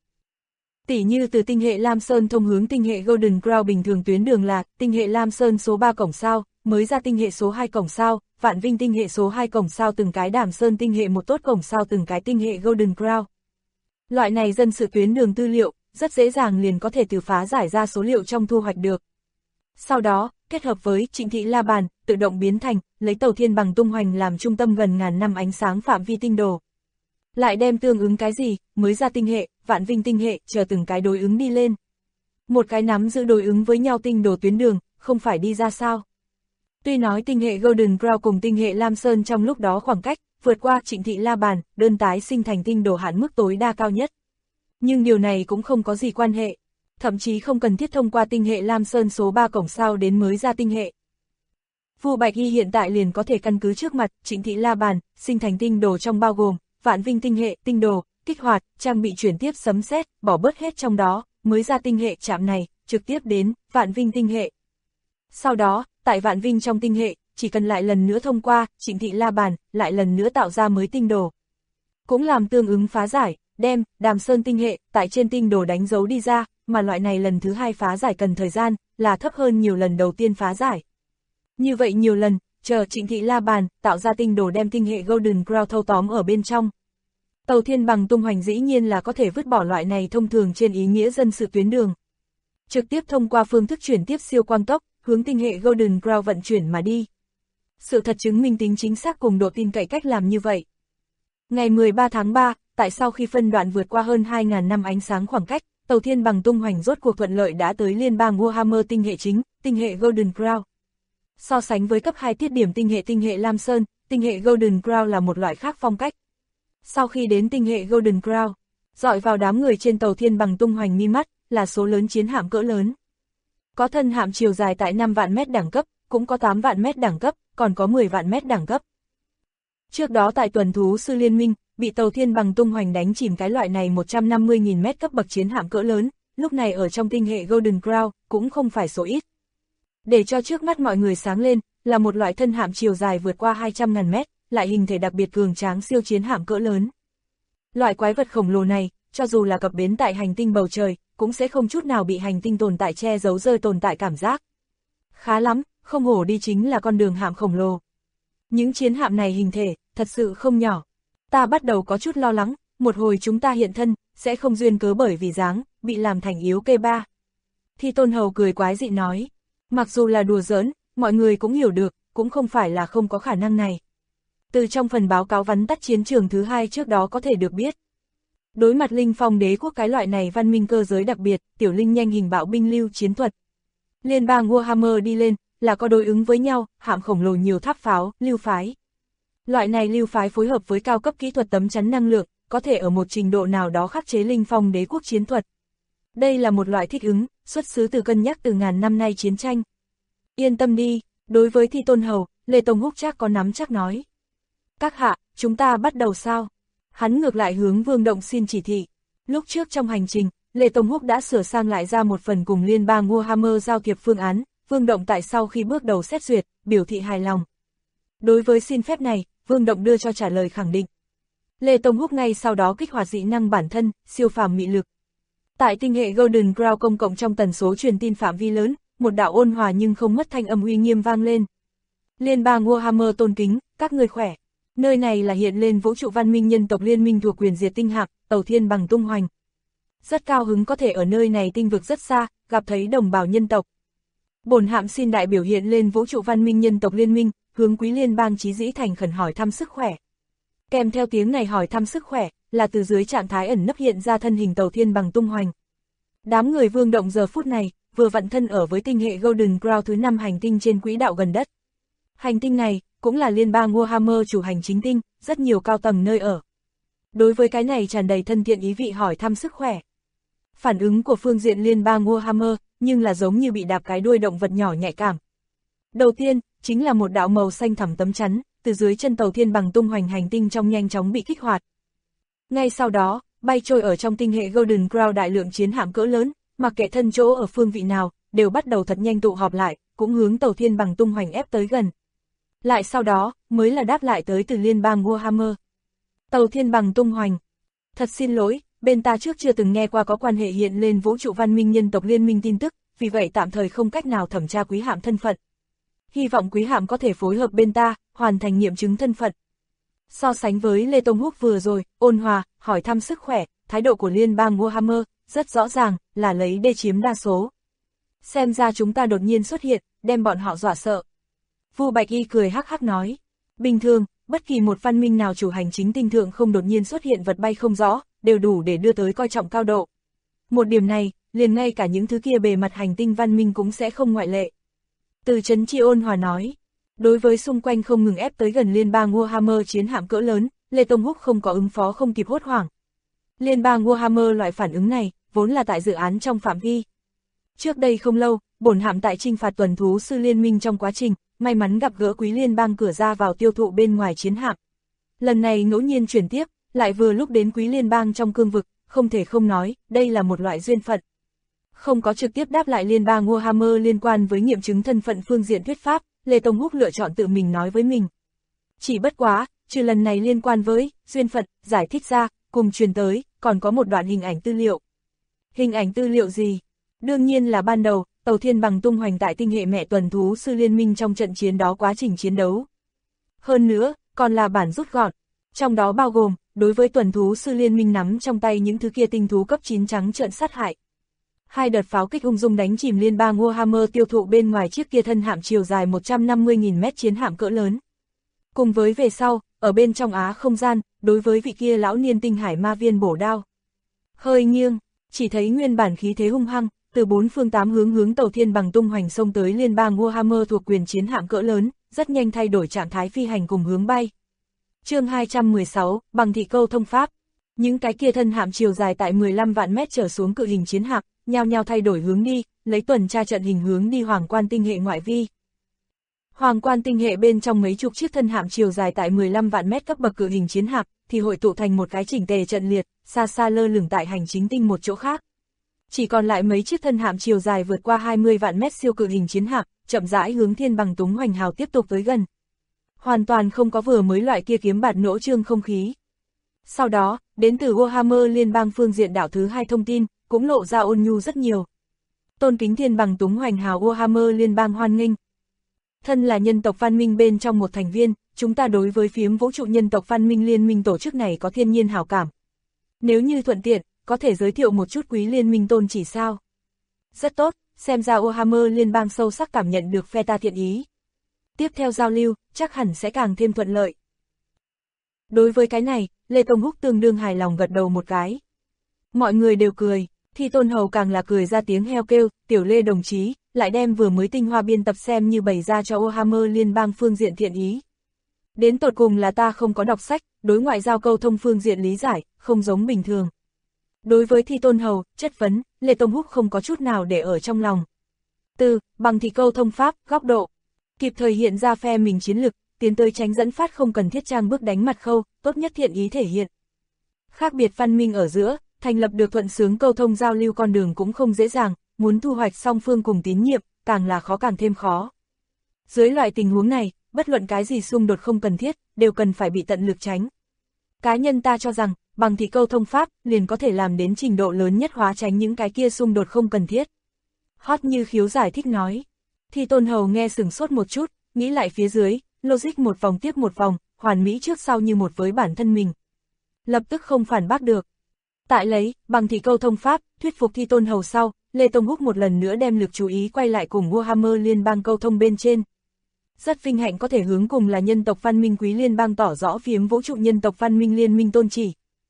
Tỉ như từ tinh hệ Lam Sơn thông hướng tinh hệ Golden Crown bình thường tuyến đường là tinh hệ Lam Sơn số 3 cổng sao, mới ra tinh hệ số 2 cổng sao, Vạn Vinh tinh hệ số 2 cổng sao từng cái Đàm Sơn tinh hệ một tốt cổng sao từng cái tinh hệ Golden Crown. Loại này dân sự tuyến đường tư liệu, rất dễ dàng liền có thể từ phá giải ra số liệu trong thu hoạch được. Sau đó, kết hợp với Trịnh Thị La Bàn, tự động biến thành, lấy tàu thiên bằng tung hoành làm trung tâm gần ngàn năm ánh sáng phạm vi tinh đồ. Lại đem tương ứng cái gì, mới ra tinh hệ, vạn vinh tinh hệ, chờ từng cái đối ứng đi lên. Một cái nắm giữ đối ứng với nhau tinh đồ tuyến đường, không phải đi ra sao. Tuy nói tinh hệ Golden Crown cùng tinh hệ Lam Sơn trong lúc đó khoảng cách, vượt qua Trịnh Thị La Bàn, đơn tái sinh thành tinh đồ hạn mức tối đa cao nhất. Nhưng điều này cũng không có gì quan hệ, thậm chí không cần thiết thông qua tinh hệ Lam Sơn số 3 cổng sao đến mới ra tinh hệ. Vu Bạch Y hiện tại liền có thể căn cứ trước mặt Trịnh Thị La Bàn, sinh thành tinh đồ trong bao gồm vạn vinh tinh hệ, tinh đồ, kích hoạt, trang bị chuyển tiếp sấm sét, bỏ bớt hết trong đó, mới ra tinh hệ chạm này, trực tiếp đến vạn vinh tinh hệ. Sau đó, tại vạn vinh trong tinh hệ, chỉ cần lại lần nữa thông qua Trịnh Thị La Bàn, lại lần nữa tạo ra mới tinh đồ. Cũng làm tương ứng phá giải, đem Đàm Sơn tinh hệ tại trên tinh đồ đánh dấu đi ra, mà loại này lần thứ 2 phá giải cần thời gian, là thấp hơn nhiều lần đầu tiên phá giải. Như vậy nhiều lần, chờ Trịnh Thị La Bàn tạo ra tinh đồ đem tinh hệ Golden Crown thâu tóm ở bên trong. Tàu Thiên Bằng tung hoành dĩ nhiên là có thể vứt bỏ loại này thông thường trên ý nghĩa dân sự tuyến đường. Trực tiếp thông qua phương thức chuyển tiếp siêu quang tốc, hướng tinh hệ Golden Crown vận chuyển mà đi. Sự thật chứng minh tính chính xác cùng độ tin cậy cách làm như vậy. Ngày 13 tháng 3, tại sau khi phân đoạn vượt qua hơn 2.000 năm ánh sáng khoảng cách, tàu Thiên Bằng tung hoành rốt cuộc thuận lợi đã tới liên bang Warhammer tinh hệ chính, tinh hệ Golden Crown. So sánh với cấp 2 tiết điểm tinh hệ Lam Sơn, tinh hệ Golden Crown là một loại khác phong cách. Sau khi đến tinh hệ Golden Crown, dọi vào đám người trên tàu Thiên Bằng tung hoành mi mắt, là số lớn chiến hạm cỡ lớn. Có thân hạm chiều dài tại 5 vạn mét đẳng cấp, cũng có 8 vạn mét đẳng cấp, còn có 10 vạn mét đẳng cấp. Trước đó tại tuần thú sư liên minh, bị tàu Thiên Bằng tung hoành đánh chìm cái loại này 150.000 mét cấp bậc chiến hạm cỡ lớn, lúc này ở trong tinh hệ Golden Crown, cũng không phải số ít. Để cho trước mắt mọi người sáng lên, là một loại thân hạm chiều dài vượt qua 200.000 mét, lại hình thể đặc biệt cường tráng siêu chiến hạm cỡ lớn. Loại quái vật khổng lồ này, cho dù là cập bến tại hành tinh bầu trời, cũng sẽ không chút nào bị hành tinh tồn tại che giấu rơi tồn tại cảm giác. Khá lắm, không hổ đi chính là con đường hạm khổng lồ. Những chiến hạm này hình thể, thật sự không nhỏ. Ta bắt đầu có chút lo lắng, một hồi chúng ta hiện thân, sẽ không duyên cớ bởi vì dáng, bị làm thành yếu kê ba. Thi Tôn Hầu cười quái dị nói. Mặc dù là đùa giỡn, mọi người cũng hiểu được, cũng không phải là không có khả năng này. Từ trong phần báo cáo vắn tắt chiến trường thứ 2 trước đó có thể được biết. Đối mặt Linh Phong đế quốc cái loại này văn minh cơ giới đặc biệt, tiểu linh nhanh hình bạo binh lưu chiến thuật. Liên bang Warhammer đi lên, là có đối ứng với nhau, hạm khổng lồ nhiều tháp pháo, lưu phái. Loại này lưu phái phối hợp với cao cấp kỹ thuật tấm chắn năng lượng, có thể ở một trình độ nào đó khắc chế Linh Phong đế quốc chiến thuật. Đây là một loại thích ứng, xuất xứ từ cân nhắc từ ngàn năm nay chiến tranh. Yên tâm đi, đối với Thi Tôn Hầu, Lê Tông Húc chắc có nắm chắc nói. Các hạ, chúng ta bắt đầu sao? Hắn ngược lại hướng Vương Động xin chỉ thị. Lúc trước trong hành trình, Lê Tông Húc đã sửa sang lại ra một phần cùng liên bang Warhammer giao thiệp phương án, Vương Động tại sau khi bước đầu xét duyệt, biểu thị hài lòng. Đối với xin phép này, Vương Động đưa cho trả lời khẳng định. Lê Tông Húc ngay sau đó kích hoạt dị năng bản thân, siêu phàm mị lực. Tại tinh hệ Golden Crown công cộng trong tần số truyền tin phạm vi lớn, một đạo ôn hòa nhưng không mất thanh âm uy nghiêm vang lên. Liên bang Warhammer tôn kính, các ngươi khỏe. Nơi này là hiện lên vũ trụ văn minh nhân tộc liên minh thuộc quyền diệt tinh hạm, tàu Thiên Bằng tung hoành. Rất cao hứng có thể ở nơi này tinh vực rất xa, gặp thấy đồng bào nhân tộc. Bổn hạm xin đại biểu hiện lên vũ trụ văn minh nhân tộc liên minh, hướng quý liên bang Chí Dĩ thành khẩn hỏi thăm sức khỏe. Kèm theo tiếng này hỏi thăm sức khỏe, là từ dưới trạng thái ẩn nấp hiện ra thân hình tàu Thiên Bằng tung hoành. Đám người Vương Động giờ phút này, vừa vận thân ở với tinh hệ Golden Crown thứ 5 hành tinh trên quỹ đạo gần đất. Hành tinh này, cũng là liên bang Warhammer chủ hành chính tinh, rất nhiều cao tầng nơi ở. Đối với cái này tràn đầy thân thiện ý vị hỏi thăm sức khỏe. Phản ứng của phương diện liên bang Warhammer, nhưng là giống như bị đạp cái đuôi động vật nhỏ nhạy cảm. Đầu tiên, chính là một đạo màu xanh thẳm tấm chắn, từ dưới chân tàu Thiên Bằng tung hoành hành tinh trong nhanh chóng bị kích hoạt. Ngay sau đó, bay trôi ở trong tinh hệ Golden Crown đại lượng chiến hạm cỡ lớn, mặc kệ thân chỗ ở phương vị nào, đều bắt đầu thật nhanh tụ họp lại, cũng hướng tàu Thiên Bằng tung hoành ép tới gần. Lại sau đó, mới là đáp lại tới từ liên bang Warhammer. Tàu Thiên Bằng tung hoành. Thật xin lỗi, bên ta trước chưa từng nghe qua có quan hệ hiện lên vũ trụ văn minh nhân tộc liên minh tin tức, vì vậy tạm thời không cách nào thẩm tra quý hạm thân phận. Hy vọng quý hạm có thể phối hợp bên ta, hoàn thành nghiệm chứng thân phận. So sánh với Lê Tông Húc vừa rồi, ôn hòa, hỏi thăm sức khỏe, thái độ của liên bang Warhammer, rất rõ ràng, là lấy đê chiếm đa số. Xem ra chúng ta đột nhiên xuất hiện, đem bọn họ dọa sợ. Vu Bạch Y cười hắc hắc nói. Bình thường, bất kỳ một văn minh nào chủ hành chính tinh thượng không đột nhiên xuất hiện vật bay không rõ, đều đủ để đưa tới coi trọng cao độ. Một điểm này, liền ngay cả những thứ kia bề mặt hành tinh văn minh cũng sẽ không ngoại lệ. Từ Trấn Chi ôn hòa nói, đối với xung quanh không ngừng ép tới gần liên bang Warhammer chiến hạm cỡ lớn, Lê Tông Húc không có ứng phó không kịp hốt hoảng. Liên bang Warhammer loại phản ứng này, vốn là tại dự án trong phạm vi. Trước đây không lâu, bổn hạm tại trinh phạt tuần thú sư liên minh trong quá trình, may mắn gặp gỡ quý liên bang cửa ra vào tiêu thụ bên ngoài chiến hạm. Lần này ngẫu nhiên chuyển tiếp, lại vừa lúc đến quý liên bang trong cương vực, không thể không nói, đây là một loại duyên phận. Không có trực tiếp đáp lại liên bang Warhammer liên quan với nghiệm chứng thân phận phương diện thuyết pháp, Lê Tông Húc lựa chọn tự mình nói với mình. Chỉ bất quá, trừ lần này liên quan với duyên phận, giải thích ra, cùng truyền tới, còn có một đoạn hình ảnh tư liệu. Hình ảnh tư liệu gì? Đương nhiên là ban đầu, tàu Thiên Bằng tung hoành tại tinh hệ mẹ tuần thú sư liên minh trong trận chiến đó quá trình chiến đấu. Hơn nữa, còn là bản rút gọn. Trong đó bao gồm, đối với tuần thú sư liên minh nắm trong tay những thứ kia tinh thú cấp 9 trắng trợn sát hại. 2 đợt pháo kích ung dung đánh chìm liên bang Warhammer tiêu thụ bên ngoài chiếc kia thân hạm chiều dài 150.000 mét chiến hạm cỡ lớn. Cùng với về sau, ở bên trong Á không gian, đối với vị kia lão niên tinh hải ma viên bổ đao. Hơi nghiêng, chỉ thấy nguyên bản khí thế hung hăng, từ 4 phương 8 hướng tàu Thiên Bằng tung hoành xông tới liên bang Warhammer thuộc quyền chiến hạm cỡ lớn, rất nhanh thay đổi trạng thái phi hành cùng hướng bay. Chương 216, bằng thị câu thông pháp. Những cái kia thân hạm chiều dài tại 15 vạn mét trở xuống cự hình chiến hạm, nhao nhao thay đổi hướng đi, lấy tuần tra trận hình hướng đi Hoàng Quan tinh hệ ngoại vi. Hoàng Quan tinh hệ bên trong mấy chục chiếc thân hạm chiều dài tại 15 vạn mét cấp bậc cự hình chiến hạm, thì hội tụ thành một cái chỉnh tề trận liệt, xa xa lơ lửng tại hành chính tinh một chỗ khác. Chỉ còn lại mấy chiếc thân hạm chiều dài vượt qua 20 vạn mét siêu cự hình chiến hạm, chậm rãi hướng Thiên Bằng Túng Hoành Hào tiếp tục tới gần. Hoàn toàn không có vừa mới loại kia kiếm bạt nỗ trương không khí. Sau đó, đến từ Warhammer liên bang phương diện đảo thứ 2 thông tin, cũng lộ ra ôn nhu rất nhiều. Tôn kính Thiên Bằng Túng Hoành Hào Warhammer liên bang hoan nghênh. Thân là nhân tộc văn minh bên trong một thành viên, chúng ta đối với phiếm vũ trụ nhân tộc văn minh liên minh tổ chức này có thiên nhiên hảo cảm. Nếu như thuận tiện, có thể giới thiệu một chút quý liên minh tôn chỉ sao? Rất tốt, xem ra Warhammer liên bang sâu sắc cảm nhận được phe ta thiện ý. Tiếp theo giao lưu, chắc hẳn sẽ càng thêm thuận lợi. Đối với cái này, Lê Tông Húc tương đương hài lòng gật đầu một cái. Mọi người đều cười, Thi Tôn Hầu càng là cười ra tiếng heo kêu, Tiểu Lê đồng chí, lại đem vừa mới tinh hoa biên tập xem như bày ra cho Warhammer liên bang phương diện thiện ý. Đến tột cùng là ta không có đọc sách, đối ngoại giao câu thông phương diện lý giải, không giống bình thường. Đối với Thi Tôn Hầu, chất vấn, Lê Tông Húc không có chút nào để ở trong lòng. Bằng thị câu thông pháp, góc độ, kịp thời hiện ra phe mình chiến lực, tiến tới tránh dẫn phát không cần thiết trang bước đánh mặt khâu, tốt nhất thiện ý thể hiện. Khác biệt văn minh ở giữa, thành lập được thuận xướng câu thông giao lưu con đường cũng không dễ dàng, muốn thu hoạch song phương cùng tín nhiệm, càng là khó càng thêm khó. Dưới loại tình huống này, bất luận cái gì xung đột không cần thiết, đều cần phải bị tận lực tránh. Cá nhân ta cho rằng, bằng thị câu thông pháp, liền có thể làm đến trình độ lớn nhất hóa tránh những cái kia xung đột không cần thiết. Hot Như Khiếu giải thích nói. Thi Tôn Hầu nghe sửng sốt một chút, nghĩ lại phía dưới, logic một vòng tiếp một vòng, hoàn mỹ trước sau như một với bản thân mình. Lập tức không phản bác được. Tại lấy, bằng thị câu thông pháp, thuyết phục Thi Tôn Hầu sau, Lê Tông Húc một lần nữa đem lực chú ý quay lại cùng Warhammer liên bang câu thông bên trên. Rất vinh hạnh có thể hướng cùng là nhân tộc văn minh quý liên bang tỏ rõ phiếm vũ trụ nhân tộc văn minh liên minh tôn chỉ.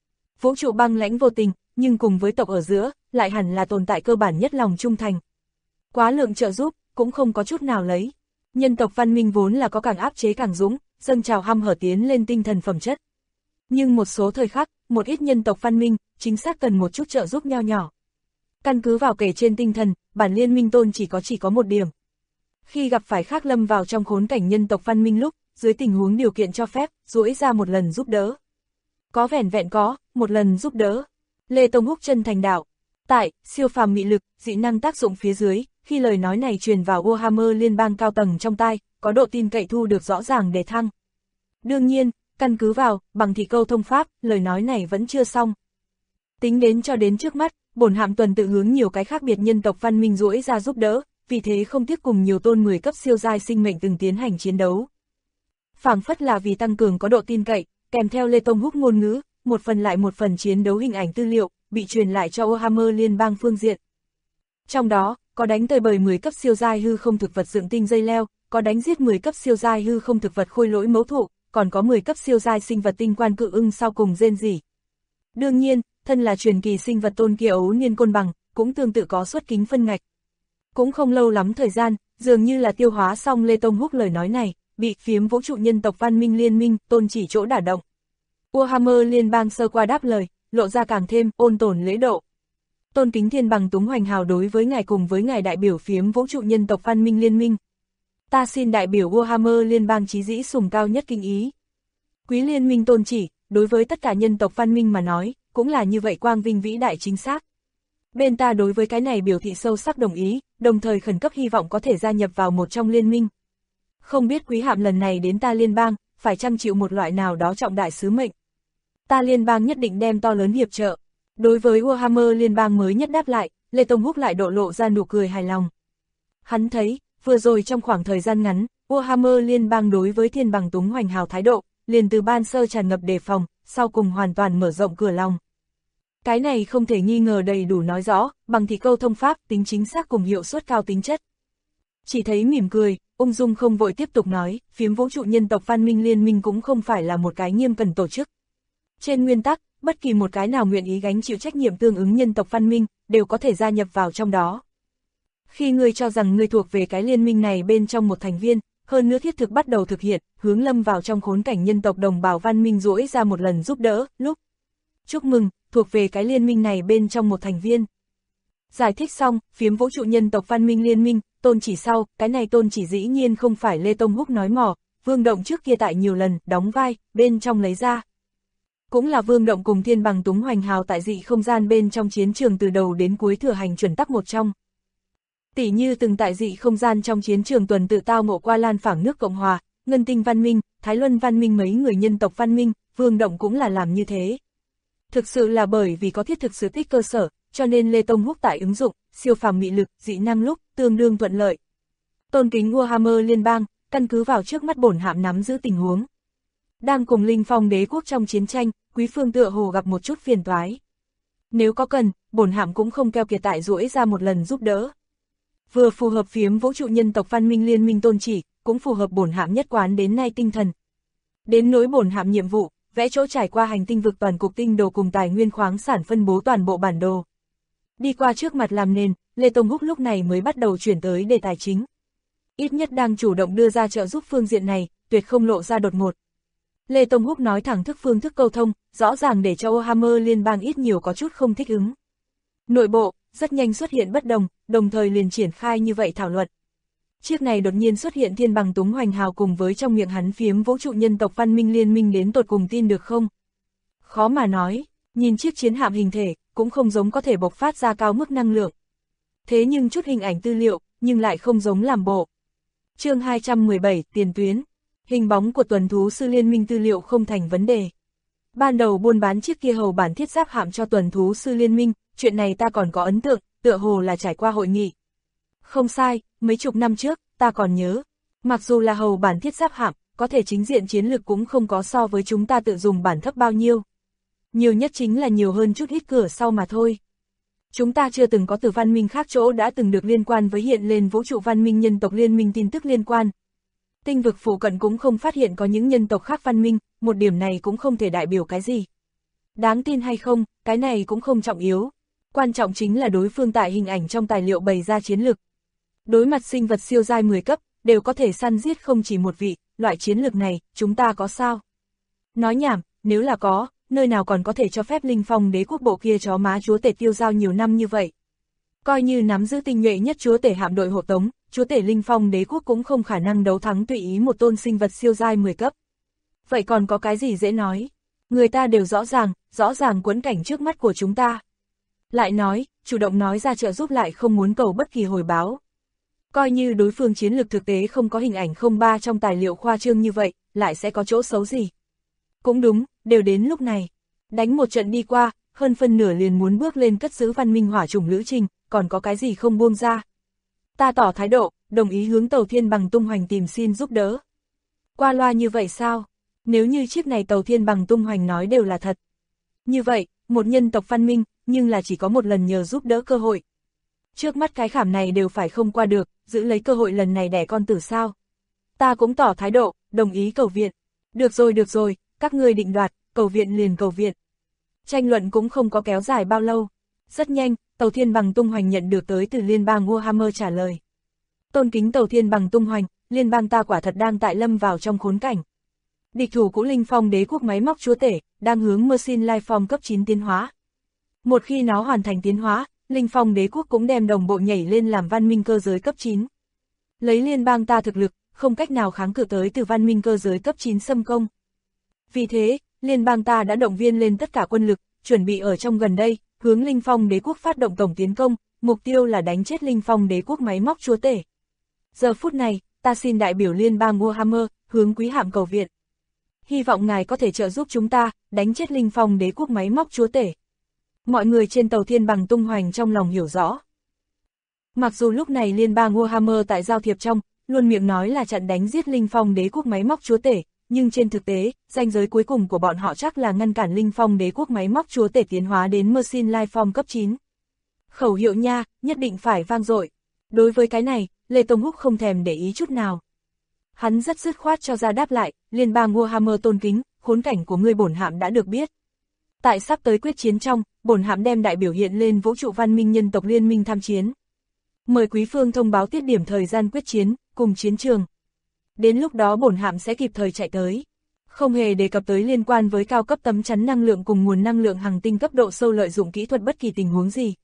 Vũ trụ băng lãnh vô tình, nhưng cùng với tộc ở giữa, lại hẳn là tồn tại cơ bản nhất lòng trung thành. Quá lượng trợ giúp, cũng không có chút nào lấy. Nhân tộc văn minh vốn là có càng áp chế càng dũng, dâng trào hăm hở tiến lên tinh thần phẩm chất. Nhưng một số thời khắc, một ít nhân tộc văn minh, chính xác cần một chút trợ giúp nho nhỏ. Căn cứ vào kể trên tinh thần, bản liên minh tôn chỉ có một điểm. Khi gặp phải khác lâm vào trong khốn cảnh nhân tộc văn minh lúc, dưới tình huống điều kiện cho phép, duỗi ra một lần giúp đỡ. Có vẻn vẹn có, một lần giúp đỡ. Lê Tông Húc chân thành đạo. Tại, siêu phàm mị lực, dị năng tác dụng phía dưới, khi lời nói này truyền vào Warhammer liên bang cao tầng trong tai, có độ tin cậy thu được rõ ràng đề thăng. Đương nhiên, căn cứ vào, bằng thị câu thông pháp, lời nói này vẫn chưa xong. Tính đến cho đến trước mắt, bổn hạm tuần tự hướng nhiều cái khác biệt nhân tộc văn minh duỗi ra giúp đỡ, vì thế không tiếc cùng nhiều tôn 10 cấp siêu giai sinh mệnh từng tiến hành chiến đấu. Phảng phất là vì tăng cường có độ tin cậy, kèm theo Lê Tông Húc ngôn ngữ, một phần lại một phần chiến đấu hình ảnh tư liệu, bị truyền lại cho Warhammer liên bang phương diện. Trong đó, có đánh tơi bời 10 cấp siêu giai hư không thực vật dựng tinh dây leo, có đánh giết 10 cấp siêu giai hư không thực vật khôi lỗi mẫu thụ, còn có 10 cấp siêu giai sinh vật tinh quan cự ưng sau cùng rên rỉ. Đương nhiên, thân là truyền kỳ sinh vật Tôn Kia Ấu Niên Côn Bằng, cũng tương tự có xuất kính phân ngạch. Cũng không lâu lắm thời gian, dường như là tiêu hóa xong Lê Tông Húc lời nói này, bị phiếm vũ trụ nhân tộc văn minh liên minh Tôn Chỉ chỗ đả động. Warhammer liên bang sơ qua đáp lời, lộ ra càng thêm ôn tồn lễ độ. Tôn kính thiên bằng túng hoành hào đối với ngài cùng với ngài đại biểu phiếm vũ trụ nhân tộc văn minh liên minh. Ta xin đại biểu Warhammer liên bang chí dĩ sùng cao nhất kinh ý. Quý liên minh Tôn Chỉ, đối với tất cả nhân tộc văn minh mà nói, cũng là như vậy quang vinh vĩ đại chính xác. Bên ta đối với cái này biểu thị sâu sắc đồng ý, đồng thời khẩn cấp hy vọng có thể gia nhập vào một trong liên minh. Không biết quý hạm lần này đến ta liên bang, phải chăng chịu một loại nào đó trọng đại sứ mệnh. Ta liên bang nhất định đem to lớn hiệp trợ. Đối với Warhammer liên bang mới nhất đáp lại, Lê Tông Húc lại độ lộ ra nụ cười hài lòng. Hắn thấy, vừa rồi trong khoảng thời gian ngắn, Warhammer liên bang đối với thiên bằng túng hoành hào thái độ, liền từ ban sơ tràn ngập đề phòng, sau cùng hoàn toàn mở rộng cửa lòng. Cái này không thể nghi ngờ đầy đủ nói rõ, bằng thị câu thông pháp, tính chính xác cùng hiệu suất cao tính chất. Chỉ thấy mỉm cười, ung dung không vội tiếp tục nói, phiếm vũ trụ nhân tộc văn minh liên minh cũng không phải là một cái nghiêm cẩn tổ chức. Trên nguyên tắc, bất kỳ một cái nào nguyện ý gánh chịu trách nhiệm tương ứng nhân tộc văn minh, đều có thể gia nhập vào trong đó. Khi ngươi cho rằng ngươi thuộc về cái liên minh này bên trong một thành viên, hơn nữa thiết thực bắt đầu thực hiện, hướng lâm vào trong khốn cảnh nhân tộc đồng bào văn minh duỗi ra một lần giúp đỡ, lúc. Chúc mừng, thuộc về cái liên minh này bên trong một thành viên. Giải thích xong, phiếm vũ trụ nhân tộc văn minh liên minh, Tôn Chỉ sau, cái này Tôn Chỉ dĩ nhiên không phải Lê Tông Húc nói mỏ, Vương Động trước kia tại nhiều lần, đóng vai, bên trong lấy ra. Cũng là Vương Động cùng thiên bằng túng hoành hào tại dị không gian bên trong chiến trường từ đầu đến cuối thừa hành chuẩn tắc một trong. Tỷ như từng tại dị không gian trong chiến trường tuần tự tao ngộ qua Lan Phảng nước Cộng Hòa, Ngân Tinh văn minh, Thái Luân văn minh mấy người nhân tộc văn minh, Vương Động cũng là làm như thế. Thực sự là bởi vì có thiết thực sự tích cơ sở, cho nên Lê Tông Húc tại ứng dụng, siêu phàm mị lực, dị năng lúc, tương đương thuận lợi. Tôn kính Warhammer liên bang, căn cứ vào trước mắt bổn hạm nắm giữ tình huống. Đang cùng Linh Phong đế quốc trong chiến tranh, quý phương tựa hồ gặp một chút phiền toái. Nếu có cần, bổn hạm cũng không keo kiệt tại duỗi ra một lần giúp đỡ. Vừa phù hợp phiếm vũ trụ nhân tộc văn minh liên minh Tôn Chỉ, cũng phù hợp bổn hạm nhất quán đến nay tinh thần. Đến nỗi bổn hạm nhiệm vụ, vẽ chỗ trải qua hành tinh vực toàn cục tinh đồ cùng tài nguyên khoáng sản phân bố toàn bộ bản đồ. Đi qua trước mặt làm nền, Lê Tông Húc lúc này mới bắt đầu chuyển tới đề tài chính. Ít nhất đang chủ động đưa ra trợ giúp phương diện này, tuyệt không lộ ra đột ngột. Lê Tông Húc nói thẳng thức phương thức câu thông, rõ ràng để cho Warhammer liên bang ít nhiều có chút không thích ứng. Nội bộ, rất nhanh xuất hiện bất đồng, đồng thời liền triển khai như vậy thảo luận. Chiếc này đột nhiên xuất hiện thiên bằng túng hoành hào cùng với trong miệng hắn phiếm vũ trụ nhân tộc văn minh liên minh đến tột cùng tin được không? Khó mà nói, nhìn chiếc chiến hạm hình thể, cũng không giống có thể bộc phát ra cao mức năng lượng. Thế nhưng chút hình ảnh tư liệu, nhưng lại không giống làm bộ. Chương 217, tiền tuyến. Hình bóng của tuần thú sư liên minh tư liệu không thành vấn đề. Ban đầu buôn bán chiếc kia hầu bản thiết giáp hạm cho tuần thú sư liên minh, chuyện này ta còn có ấn tượng, tựa hồ là trải qua hội nghị. Không sai, mấy chục năm trước, ta còn nhớ. Mặc dù là hầu bản thiết giáp hạm, có thể chính diện chiến lực cũng không có so với chúng ta tự dùng bản thấp bao nhiêu. Nhiều nhất chính là nhiều hơn chút ít cửa sau mà thôi. Chúng ta chưa từng có từ văn minh khác chỗ đã từng được liên quan với hiện lên vũ trụ văn minh nhân tộc liên minh tin tức liên quan. Tinh vực phụ cận cũng không phát hiện có những nhân tộc khác văn minh, một điểm này cũng không thể đại biểu cái gì. Đáng tin hay không, cái này cũng không trọng yếu. Quan trọng chính là đối phương tại hình ảnh trong tài liệu bày ra chiến lược. Đối mặt sinh vật siêu giai 10 cấp, đều có thể săn giết không chỉ một vị, loại chiến lược này, chúng ta có sao? Nói nhảm, nếu là có, nơi nào còn có thể cho phép Linh Phong đế quốc bộ kia chó má chúa tể tiêu giao nhiều năm như vậy. Coi như nắm giữ tinh nhuệ nhất chúa tể hạm đội hộ tống, chúa tể Linh Phong đế quốc cũng không khả năng đấu thắng tùy ý một tôn sinh vật siêu giai 10 cấp. Vậy còn có cái gì dễ nói? Người ta đều rõ ràng quẫn cảnh trước mắt của chúng ta. Lại nói, chủ động nói ra trợ giúp lại không muốn cầu bất kỳ hồi báo. Coi như đối phương chiến lược thực tế không có hình ảnh 03 trong tài liệu khoa trương như vậy, lại sẽ có chỗ xấu gì? Cũng đúng, đều đến lúc này. Đánh một trận đi qua, hơn phân nửa liền muốn bước lên cất giữ văn minh hỏa chủng lữ trình, còn có cái gì không buông ra. Ta tỏ thái độ, đồng ý hướng tàu thiên bằng tung hoành tìm xin giúp đỡ. Qua loa như vậy sao? Nếu như chiếc này tàu thiên bằng tung hoành nói đều là thật. Như vậy, một nhân tộc văn minh, nhưng là chỉ có một lần nhờ giúp đỡ cơ hội. Trước mắt cái khảm này đều phải không qua được, giữ lấy cơ hội lần này đẻ con tử sao. Ta cũng tỏ thái độ, đồng ý cầu viện. Được rồi, các ngươi định đoạt, cầu viện liền cầu viện. Tranh luận cũng không có kéo dài bao lâu. Rất nhanh, Tàu Thiên Bằng tung hoành nhận được tới từ liên bang Warhammer trả lời. Tôn kính Tàu Thiên Bằng tung hoành, liên bang ta quả thật đang tại lâm vào trong khốn cảnh. Địch thủ cũ Linh Phong đế quốc máy móc chúa tể, đang hướng Machine Life Form cấp 9 tiến hóa. Một khi nó hoàn thành tiến hóa, Linh Phong đế quốc cũng đem đồng bộ nhảy lên làm văn minh cơ giới cấp 9. Lấy liên bang ta thực lực, không cách nào kháng cự tới từ văn minh cơ giới cấp 9 xâm công. Vì thế, liên bang ta đã động viên lên tất cả quân lực, chuẩn bị ở trong gần đây, hướng Linh Phong đế quốc phát động tổng tiến công, mục tiêu là đánh chết Linh Phong đế quốc máy móc chúa tể. Giờ phút này, ta xin đại biểu liên bang Warhammer, hướng quý hạm cầu viện. Hy vọng ngài có thể trợ giúp chúng ta, đánh chết Linh Phong đế quốc máy móc chúa tể. Mọi người trên Tàu Thiên Bằng tung hoành trong lòng hiểu rõ. Mặc dù lúc này liên bang Warhammer tại giao thiệp trong, luôn miệng nói là chặn đánh giết Linh Phong đế quốc máy móc chúa tể, nhưng trên thực tế, ranh giới cuối cùng của bọn họ chắc là ngăn cản Linh Phong đế quốc máy móc chúa tể tiến hóa đến Machine Life Form cấp 9. Khẩu hiệu nha, nhất định phải vang dội. Đối với cái này, Lê Tông Húc không thèm để ý chút nào. Hắn rất dứt khoát cho ra đáp lại, liên bang Warhammer tôn kính, khốn cảnh của ngươi bổn hạm đã được biết. Tại sắp tới quyết chiến trong, bổn hạm đem đại biểu hiện lên vũ trụ văn minh nhân tộc liên minh tham chiến. Mời quý phương thông báo tiết điểm thời gian quyết chiến, cùng chiến trường. Đến lúc đó bổn hạm sẽ kịp thời chạy tới. Không hề đề cập tới liên quan với cao cấp tấm chắn năng lượng cùng nguồn năng lượng hành tinh cấp độ sâu lợi dụng kỹ thuật bất kỳ tình huống gì.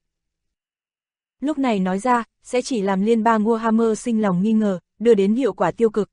Lúc này nói ra, sẽ chỉ làm liên bang Warhammer sinh lòng nghi ngờ, đưa đến hiệu quả tiêu cực.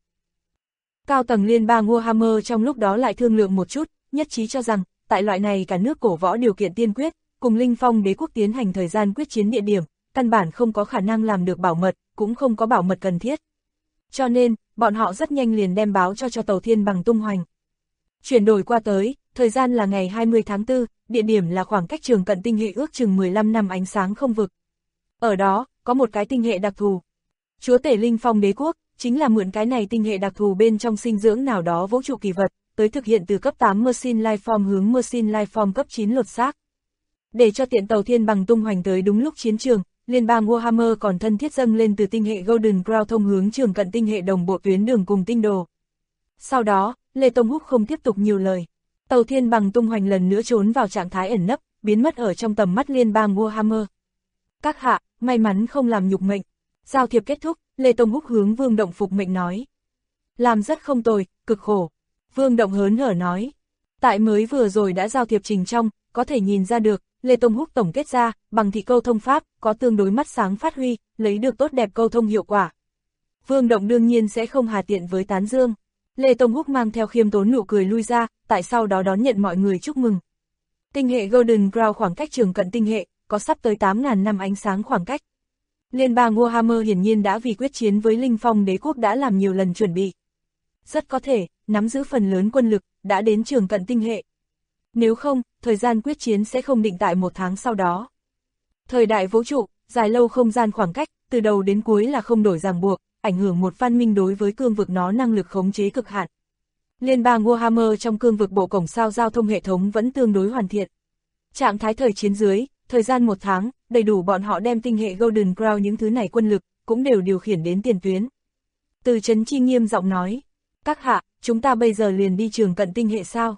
Cao tầng liên bang Warhammer trong lúc đó lại thương lượng một chút, nhất trí cho rằng, tại loại này cả nước cổ võ điều kiện tiên quyết, cùng Linh Phong đế quốc tiến hành thời gian quyết chiến địa điểm, căn bản không có khả năng làm được bảo mật, cũng không có bảo mật cần thiết. Cho nên, bọn họ rất nhanh liền đem báo cho Tàu Thiên Bằng tung hoành. Chuyển đổi qua tới, thời gian là ngày 20 tháng 4, địa điểm là khoảng cách trường cận tinh hệ ước chừng 15 năm ánh sáng không vực. Ở đó, có một cái tinh hệ đặc thù. Chúa tể Linh Phong đế quốc, chính là mượn cái này tinh hệ đặc thù bên trong sinh dưỡng nào đó vũ trụ kỳ vật, tới thực hiện từ cấp 8 Machine Life Form hướng Machine Life Form cấp 9 lột xác. Để cho tiện Tàu Thiên Bằng tung hoành tới đúng lúc chiến trường, liên bang Warhammer còn thân thiết dâng lên từ tinh hệ Golden Crown thông hướng trường cận tinh hệ đồng bộ tuyến đường cùng tinh đồ. Sau đó, Lê Tông Húc không tiếp tục nhiều lời. Tàu Thiên Bằng tung hoành lần nữa trốn vào trạng thái ẩn nấp, biến mất ở trong tầm mắt liên bang Warhammer. Các hạ, may mắn không làm nhục mệnh. Giao thiệp kết thúc, Lê Tông Húc hướng Vương Động phục mệnh nói. Làm rất không tồi, cực khổ. Vương Động hớn hở nói. Tại mới vừa rồi đã giao thiệp trình trong, có thể nhìn ra được, Lê Tông Húc tổng kết ra, bằng thị câu thông pháp, có tương đối mắt sáng phát huy, lấy được tốt đẹp câu thông hiệu quả. Vương Động đương nhiên sẽ không hà tiện với tán dương. Lê Tông Húc mang theo khiêm tốn nụ cười lui ra, tại sau đó đón nhận mọi người chúc mừng. Tinh hệ Golden Crown khoảng cách trường cận tinh hệ, có sắp tới 8.000 năm ánh sáng khoảng cách. Liên bang Warhammer hiển nhiên đã vì quyết chiến với Linh Phong đế quốc đã làm nhiều lần chuẩn bị. Rất có thể, nắm giữ phần lớn quân lực, đã đến trường cận tinh hệ. Nếu không, thời gian quyết chiến sẽ không định tại 1 tháng sau đó. Thời đại vũ trụ, dài lâu không gian khoảng cách, từ đầu đến cuối là không đổi ràng buộc, ảnh hưởng một văn minh đối với cương vực nó năng lực khống chế cực hạn. Liên bang Warhammer trong cương vực bộ cổng sao giao thông hệ thống vẫn tương đối hoàn thiện. Trạng thái thời chiến dưới, thời gian 1 tháng, đầy đủ bọn họ đem tinh hệ Golden Crown những thứ này quân lực, cũng đều điều khiển đến tiền tuyến. Từ Trấn Chi nghiêm giọng nói, các hạ, chúng ta bây giờ liền đi trường cận tinh hệ sao?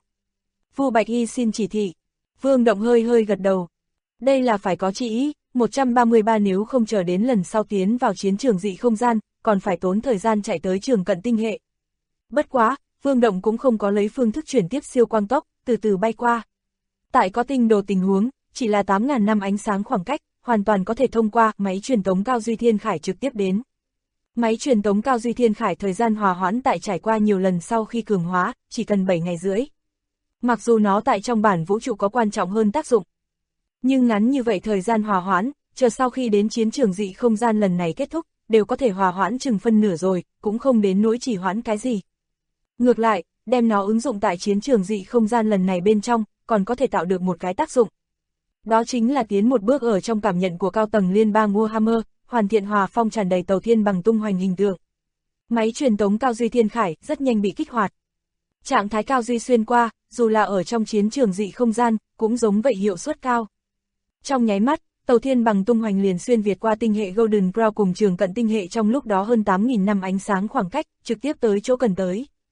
Vu Bạch Y xin chỉ thị. Vương Động hơi gật đầu. Đây là phải có chỉ ý, 133 nếu không chờ đến lần sau tiến vào chiến trường dị không gian, còn phải tốn thời gian chạy tới trường cận tinh hệ. Bất quá, Vương Động cũng không có lấy phương thức chuyển tiếp siêu quang tốc, từ từ bay qua. Tại có tinh đồ tình huống, chỉ là 8.000 năm ánh sáng khoảng cách, hoàn toàn có thể thông qua máy truyền tống cao duy thiên khải trực tiếp đến. Máy truyền tống cao duy thiên khải thời gian hòa hoãn tại trải qua nhiều lần sau khi cường hóa, chỉ cần 7 ngày rưỡi. Mặc dù nó tại trong bản vũ trụ có quan trọng hơn tác dụng, nhưng ngắn như vậy thời gian hòa hoãn, chờ sau khi đến chiến trường dị không gian lần này kết thúc, đều có thể hòa hoãn chừng phân nửa rồi, cũng không đến nỗi chỉ hoãn cái gì. Ngược lại, đem nó ứng dụng tại chiến trường dị không gian lần này bên trong, còn có thể tạo được một cái tác dụng. Đó chính là tiến một bước ở trong cảm nhận của cao tầng liên bang Warhammer, hoàn thiện hòa phong tràn đầy Tàu Thiên Bằng tung hoành hình tượng. Máy truyền tống cao duy thiên khải rất nhanh bị kích hoạt. Trạng thái cao duy xuyên qua, dù là ở trong chiến trường dị không gian, cũng giống vậy hiệu suất cao. Trong nháy mắt, Tàu Thiên Bằng tung hoành liền xuyên việt qua tinh hệ Golden Crown cùng trường cận tinh hệ trong lúc đó hơn 8.000 năm ánh sáng khoảng cách, trực tiếp tới chỗ cần tới.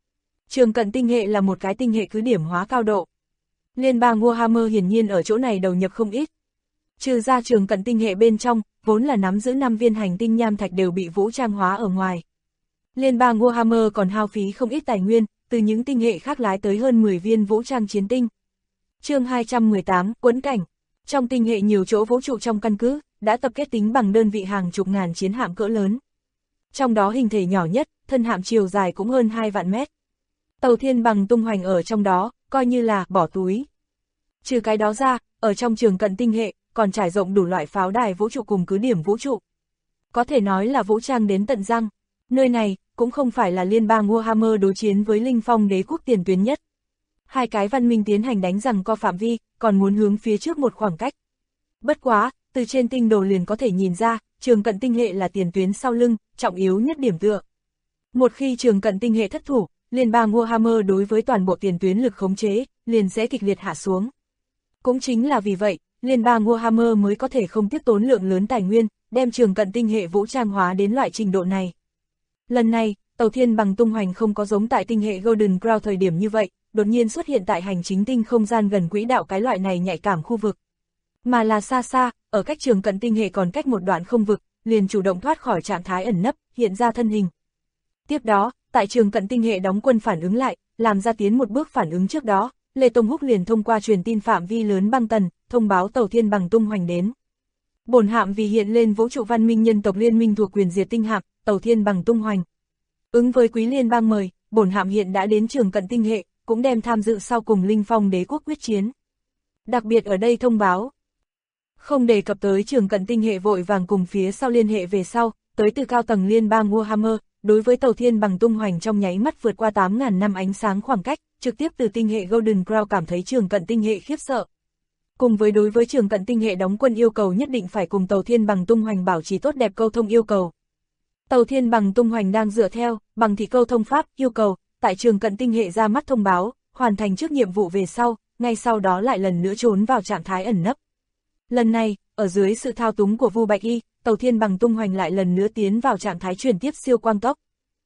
Trường cận tinh hệ là một cái tinh hệ cứ điểm hóa cao độ. Liên bang Warhammer hiển nhiên ở chỗ này đầu nhập không ít. Trừ ra trường cận tinh hệ bên trong, vốn là nắm giữ 5 viên hành tinh nham thạch đều bị vũ trang hóa ở ngoài. Liên bang Warhammer còn hao phí không ít tài nguyên, từ những tinh hệ khác lái tới hơn 10 viên vũ trang chiến tinh. Chương 218, quẫn cảnh. Trong tinh hệ nhiều chỗ vũ trụ trong căn cứ, đã tập kết tính bằng đơn vị hàng chục ngàn chiến hạm cỡ lớn. Trong đó hình thể nhỏ nhất, thân hạm chiều dài cũng hơn 2 vạn mét. Tàu thiên bằng tung hoành ở trong đó, coi như là bỏ túi. Trừ cái đó ra, ở trong trường cận tinh hệ, còn trải rộng đủ loại pháo đài vũ trụ cùng cứ điểm vũ trụ. Có thể nói là vũ trang đến tận răng. Nơi này, cũng không phải là liên bang Warhammer đối chiến với Linh Phong đế quốc tiền tuyến nhất. Hai cái văn minh tiến hành đánh giằng co phạm vi, còn muốn hướng phía trước một khoảng cách. Bất quá, từ trên tinh đồ liền có thể nhìn ra, trường cận tinh hệ là tiền tuyến sau lưng, trọng yếu nhất điểm tựa. Một khi trường cận tinh hệ thất thủ, liên bang Warhammer đối với toàn bộ tiền tuyến lực khống chế, liền sẽ kịch liệt hạ xuống. Cũng chính là vì vậy, liên bang Warhammer mới có thể không tiếc tốn lượng lớn tài nguyên, đem trường cận tinh hệ vũ trang hóa đến loại trình độ này. Lần này, tàu thiên bằng tung hoành không có giống tại tinh hệ Golden Crown thời điểm như vậy, đột nhiên xuất hiện tại hành chính tinh không gian gần quỹ đạo cái loại này nhạy cảm khu vực. Mà là xa xa, ở cách trường cận tinh hệ còn cách một đoạn không vực, liền chủ động thoát khỏi trạng thái ẩn nấp, hiện ra thân hình. Tiếp đó, tại trường cận tinh hệ đóng quân phản ứng lại, làm ra tiến một bước phản ứng trước đó, Lê Tông Húc liền thông qua truyền tin phạm vi lớn băng tần, thông báo tàu thiên bằng tung hoành đến. Bổn hạm vì hiện lên vũ trụ văn minh nhân tộc liên minh thuộc quyền diệt tinh hạm, tàu thiên bằng tung hoành. Ứng với quý liên bang mời, bổn hạm hiện đã đến trường cận tinh hệ, cũng đem tham dự sau cùng Linh Phong đế quốc quyết chiến. Đặc biệt ở đây thông báo, không đề cập tới trường cận tinh hệ vội vàng cùng phía sau liên hệ về sau, tới từ cao tầng liên bang Warhammer, đối với tàu thiên bằng tung hoành trong nháy mắt vượt qua 8.000 năm ánh sáng khoảng cách, trực tiếp từ tinh hệ Golden Crown cảm thấy trường cận tinh hệ khiếp sợ. Cùng với đối với trường cận tinh hệ đóng quân yêu cầu nhất định phải cùng tàu thiên bằng tung hoành bảo trì tốt đẹp câu thông yêu cầu. Tàu thiên bằng tung hoành đang dựa theo, bằng thị câu thông pháp, yêu cầu, tại trường cận tinh hệ ra mắt thông báo, hoàn thành trước nhiệm vụ về sau, ngay sau đó lại lần nữa trốn vào trạng thái ẩn nấp. Lần này, ở dưới sự thao túng của Vu Bạch Y, tàu thiên bằng tung hoành lại lần nữa tiến vào trạng thái chuyển tiếp siêu quang tốc.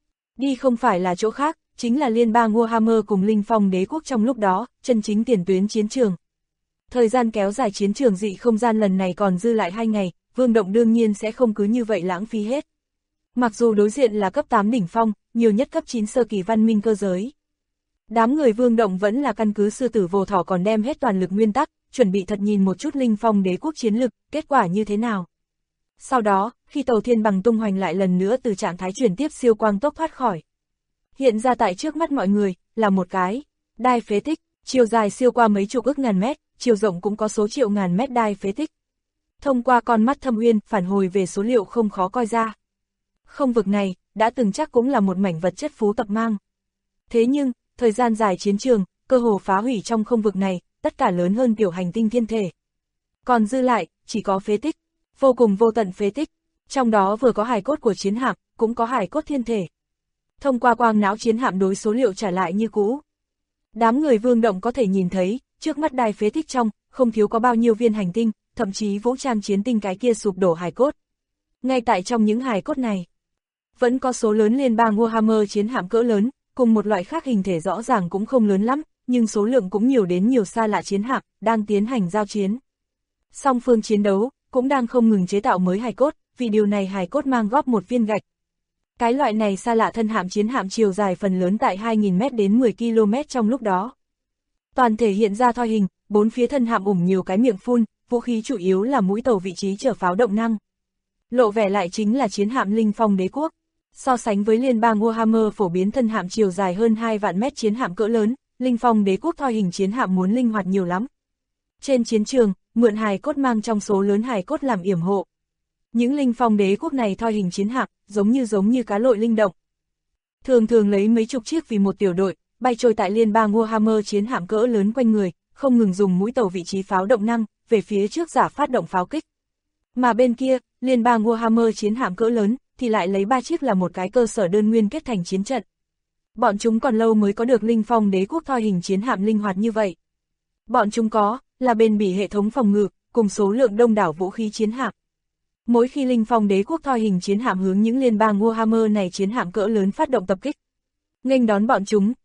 Đi không phải là chỗ khác, chính là liên bang Warhammer cùng Linh Phong đế quốc trong lúc đó, chân chính tiền tuyến chiến trường. Thời gian kéo dài chiến trường dị không gian lần này còn dư lại 2 ngày, Vương Động đương nhiên sẽ không cứ như vậy lãng phí hết. Mặc dù đối diện là cấp 8 đỉnh phong, nhiều nhất cấp 9 sơ kỳ văn minh cơ giới. Đám người Vương Động vẫn là căn cứ sư tử vô thỏ còn đem hết toàn lực nguyên tắc, chuẩn bị thật nhìn một chút Linh Phong đế quốc chiến lực, kết quả như thế nào. Sau đó, khi tàu thiên bằng tung hoành lại lần nữa từ trạng thái chuyển tiếp siêu quang tốc thoát khỏi. Hiện ra tại trước mắt mọi người, là một cái đai phế tích, chiều dài siêu qua mấy chục ức ngàn mét, chiều rộng cũng có số triệu ngàn mét đai phế tích. Thông qua con mắt thâm uyên, phản hồi về số liệu không khó coi ra. Không vực này, đã từng chắc cũng là một mảnh vật chất phú tập mang. Thế nhưng, thời gian dài chiến trường, cơ hồ phá hủy trong không vực này, tất cả lớn hơn tiểu hành tinh thiên thể. Còn dư lại, chỉ có phế tích, vô cùng vô tận phế tích, trong đó vừa có hài cốt của chiến hạm, cũng có hài cốt thiên thể. Thông qua quang não chiến hạm đối số liệu trả lại như cũ. Đám người Vương Động có thể nhìn thấy, trước mắt đài phế tích trong, không thiếu có bao nhiêu viên hành tinh, thậm chí vũ trang chiến tinh cái kia sụp đổ hài cốt. Ngay tại trong những hài cốt này, vẫn có số lớn liên bang Warhammer chiến hạm cỡ lớn, cùng một loại khác hình thể rõ ràng cũng không lớn lắm, nhưng số lượng cũng nhiều đến nhiều xa lạ chiến hạm, đang tiến hành giao chiến. Song phương chiến đấu, cũng đang không ngừng chế tạo mới hài cốt, vì điều này hài cốt mang góp một viên gạch. Cái loại này xa lạ thân hạm chiến hạm chiều dài phần lớn tại 2.000 m đến 10 km trong lúc đó. Toàn thể hiện ra thoi hình, bốn phía thân hạm ủng nhiều cái miệng phun, vũ khí chủ yếu là mũi tàu vị trí chở pháo động năng. Lộ vẻ lại chính là chiến hạm Linh Phong đế quốc. So sánh với liên bang Warhammer phổ biến thân hạm chiều dài hơn 2 vạn mét chiến hạm cỡ lớn, Linh Phong đế quốc thoi hình chiến hạm muốn linh hoạt nhiều lắm. Trên chiến trường, mượn hài cốt mang trong số lớn hài cốt làm yểm hộ. Những Linh Phong đế quốc này thoi hình chiến hạm, giống như cá lội linh động. Thường thường lấy mấy chục chiếc vì một tiểu đội, bay trôi tại liên bang Warhammer chiến hạm cỡ lớn quanh người, không ngừng dùng mũi tàu vị trí pháo động năng, về phía trước giả phát động pháo kích. Mà bên kia, liên bang Warhammer chiến hạm cỡ lớn, thì lại lấy 3 chiếc là một cái cơ sở đơn nguyên kết thành chiến trận. Bọn chúng còn lâu mới có được Linh Phong đế quốc thoi hình chiến hạm linh hoạt như vậy. Bọn chúng có, là bền bỉ hệ thống phòng ngự, cùng số lượng đông đảo vũ khí chiến hạm. Mỗi khi Linh Phong đế quốc thoi hình chiến hạm hướng những liên bang Warhammer này chiến hạm cỡ lớn phát động tập kích, nghênh đón bọn chúng,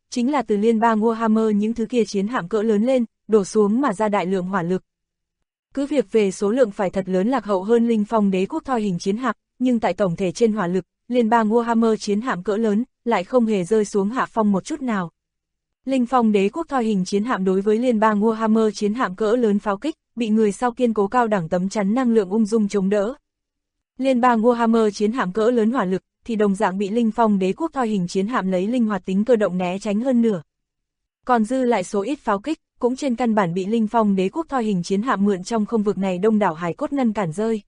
chính là từ liên bang Warhammer những thứ kia chiến hạm cỡ lớn lên, đổ xuống mà ra đại lượng hỏa lực. Cứ việc về số lượng phải thật lớn lạc hậu hơn Linh Phong Đế quốc thoi hình chiến hạm, nhưng tại tổng thể trên hỏa lực, liên bang Warhammer chiến hạm cỡ lớn lại không hề rơi xuống hạ phong một chút nào. Linh Phong Đế quốc thoi hình chiến hạm đối với liên bang Warhammer chiến hạm cỡ lớn pháo kích, bị người sau kiên cố cao đẳng tấm chắn năng lượng ung dung chống đỡ. Liên bang Warhammer chiến hạm cỡ lớn hỏa lực thì đồng dạng bị Linh Phong Đế quốc thoi hình chiến hạm lấy linh hoạt tính cơ động né tránh hơn nửa. Còn dư lại số ít pháo kích, cũng trên căn bản bị Linh Phong Đế quốc thoi hình chiến hạm mượn trong không vực này đông đảo hải cốt ngăn cản rơi.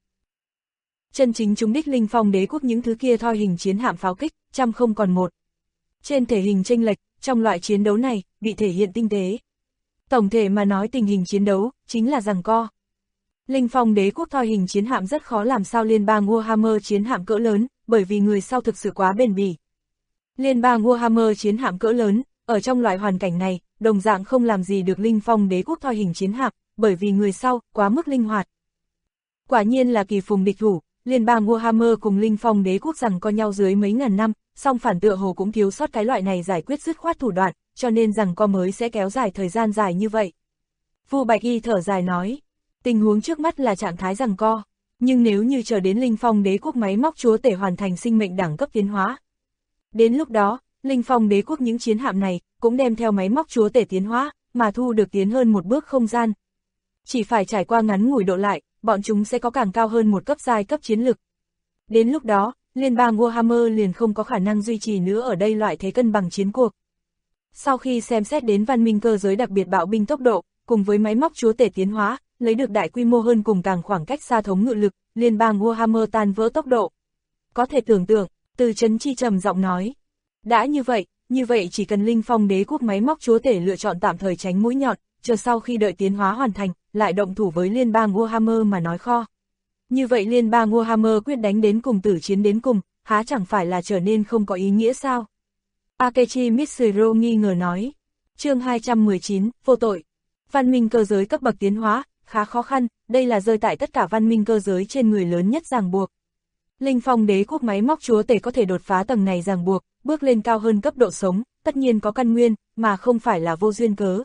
Chân chính trúng đích Linh Phong Đế quốc những thứ kia thoi hình chiến hạm pháo kích, trăm không còn một. Trên thể hình chênh lệch, trong loại chiến đấu này, bị thể hiện tinh tế. Tổng thể mà nói tình hình chiến đấu, chính là giằng co. Linh Phong Đế quốc thoi hình chiến hạm rất khó làm sao liên bang Warhammer chiến hạm cỡ lớn, bởi vì người sau thực sự quá bền bỉ. Liên bang Warhammer chiến hạm cỡ lớn, ở trong loại hoàn cảnh này, đồng dạng không làm gì được Linh Phong Đế quốc thoi hình chiến hạm, bởi vì người sau, quá mức linh hoạt. Quả nhiên là kỳ phùng địch thủ, liên bang Warhammer cùng Linh Phong Đế quốc giằng co nhau dưới mấy ngàn năm, song phản tựa hồ cũng thiếu sót cái loại này giải quyết dứt khoát thủ đoạn, cho nên giằng co mới sẽ kéo dài thời gian dài như vậy. Vu Bạch Y thở dài nói, tình huống trước mắt là trạng thái giằng co, nhưng nếu như chờ đến Linh Phong Đế quốc máy móc chúa tể hoàn thành sinh mệnh đẳng cấp tiến hóa. Đến lúc đó, Linh Phong Đế quốc những chiến hạm này cũng đem theo máy móc chúa tể tiến hóa, mà thu được tiến hơn một bước không gian. Chỉ phải trải qua ngắn ngủi độ lại, bọn chúng sẽ có càng cao hơn một cấp giai cấp chiến lực. Đến lúc đó, liên bang Warhammer liền không có khả năng duy trì nữa ở đây loại thế cân bằng chiến cuộc. Sau khi xem xét đến văn minh cơ giới đặc biệt bạo binh tốc độ, cùng với máy móc chúa tể tiến hóa, lấy được đại quy mô hơn cùng càng khoảng cách xa thống ngự lực, liên bang Warhammer tan vỡ tốc độ. Có thể tưởng tượng, Từ Chấn Chi trầm giọng nói. Đã như vậy chỉ cần Linh Phong Đế quốc máy móc chúa tể lựa chọn tạm thời tránh mũi nhọn, chờ sau khi đợi tiến hóa hoàn thành, lại động thủ với liên bang Warhammer mà nói kho. Như vậy liên bang Warhammer quyết đánh đến cùng tử chiến đến cùng, há chẳng phải là trở nên không có ý nghĩa sao? Akechi Mitsuru nghi ngờ nói. Chương 219, vô tội. Văn minh cơ giới cấp bậc tiến hóa, khá khó khăn, đây là rơi tại tất cả văn minh cơ giới trên người lớn nhất ràng buộc. Linh Phong Đế quốc máy móc chúa tể có thể đột phá tầng này ràng buộc, bước lên cao hơn cấp độ sống, tất nhiên có căn nguyên, mà không phải là vô duyên cớ.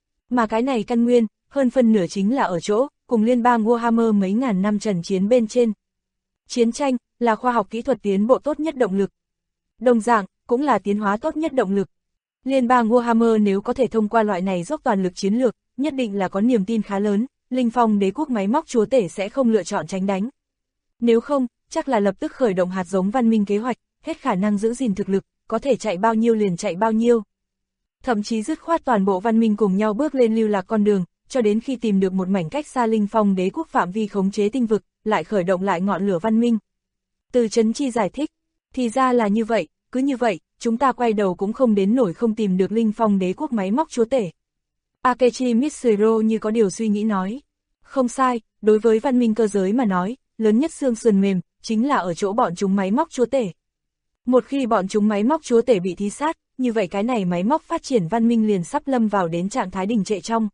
Mà cái này căn nguyên, hơn phân nửa chính là ở chỗ, cùng liên bang Warhammer mấy ngàn năm trần chiến bên trên. Chiến tranh, là khoa học kỹ thuật tiến bộ tốt nhất động lực. Đồng dạng, cũng là tiến hóa tốt nhất động lực. Liên bang Warhammer nếu có thể thông qua loại này dốc toàn lực chiến lược, nhất định là có niềm tin khá lớn, Linh Phong Đế quốc máy móc chúa tể sẽ không lựa chọn tránh đánh. Nếu không, chắc là lập tức khởi động hạt giống văn minh kế hoạch, hết khả năng giữ gìn thực lực, có thể chạy bao nhiêu liền chạy bao nhiêu. Thậm chí dứt khoát toàn bộ văn minh cùng nhau bước lên lưu lạc con đường, cho đến khi tìm được một mảnh cách xa Linh Phong Đế quốc phạm vi khống chế tinh vực, lại khởi động lại ngọn lửa văn minh. Từ Chấn Chi giải thích, thì ra là như vậy, cứ như vậy, chúng ta quay đầu cũng không đến nổi không tìm được Linh Phong Đế quốc máy móc chúa tể. Akechi Mitsuru như có điều suy nghĩ nói. Không sai, đối với văn minh cơ giới mà nói, lớn nhất xương sườn mềm, chính là ở chỗ bọn chúng máy móc chúa tể. Một khi bọn chúng máy móc chúa tể bị thí sát, như vậy cái này máy móc phát triển văn minh liền sắp lâm vào đến trạng thái đình trệ trong.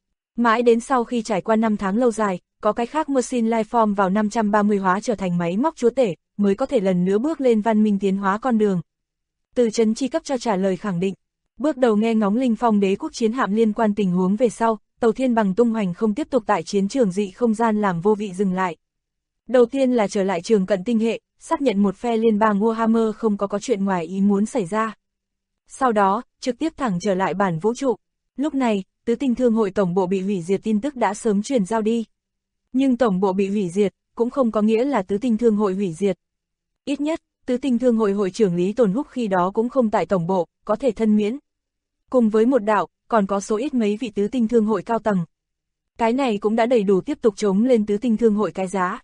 Mãi đến sau khi trải qua 5 tháng lâu dài, có cái khác Machine Life Form vào 530 hóa trở thành máy móc chúa tể, mới có thể lần nữa bước lên văn minh tiến hóa con đường. Từ Chấn Chi cấp cho trả lời khẳng định. Bước đầu nghe ngóng Linh Phong Đế quốc chiến hạm liên quan tình huống về sau, tàu thiên bằng tung hoành không tiếp tục tại chiến trường dị không gian làm vô vị dừng lại. Đầu tiên là trở lại trường cận tinh hệ, xác nhận một phe liên bang Warhammer không có chuyện ngoài ý muốn xảy ra. Sau đó, trực tiếp thẳng trở lại bản vũ trụ. Lúc này, Tứ Tinh Thương hội tổng bộ bị hủy diệt tin tức đã sớm truyền giao đi. Nhưng tổng bộ bị hủy diệt, cũng không có nghĩa là Tứ Tinh Thương hội hủy diệt. Ít nhất, Tứ Tinh Thương hội hội trưởng Lý Tồn Húc khi đó cũng không tại tổng bộ, có thể thân miễn. Cùng với một đạo, còn có số ít mấy vị Tứ Tinh Thương hội cao tầng. Cái này cũng đã đầy đủ tiếp tục chống lên Tứ Tinh Thương hội cái giá.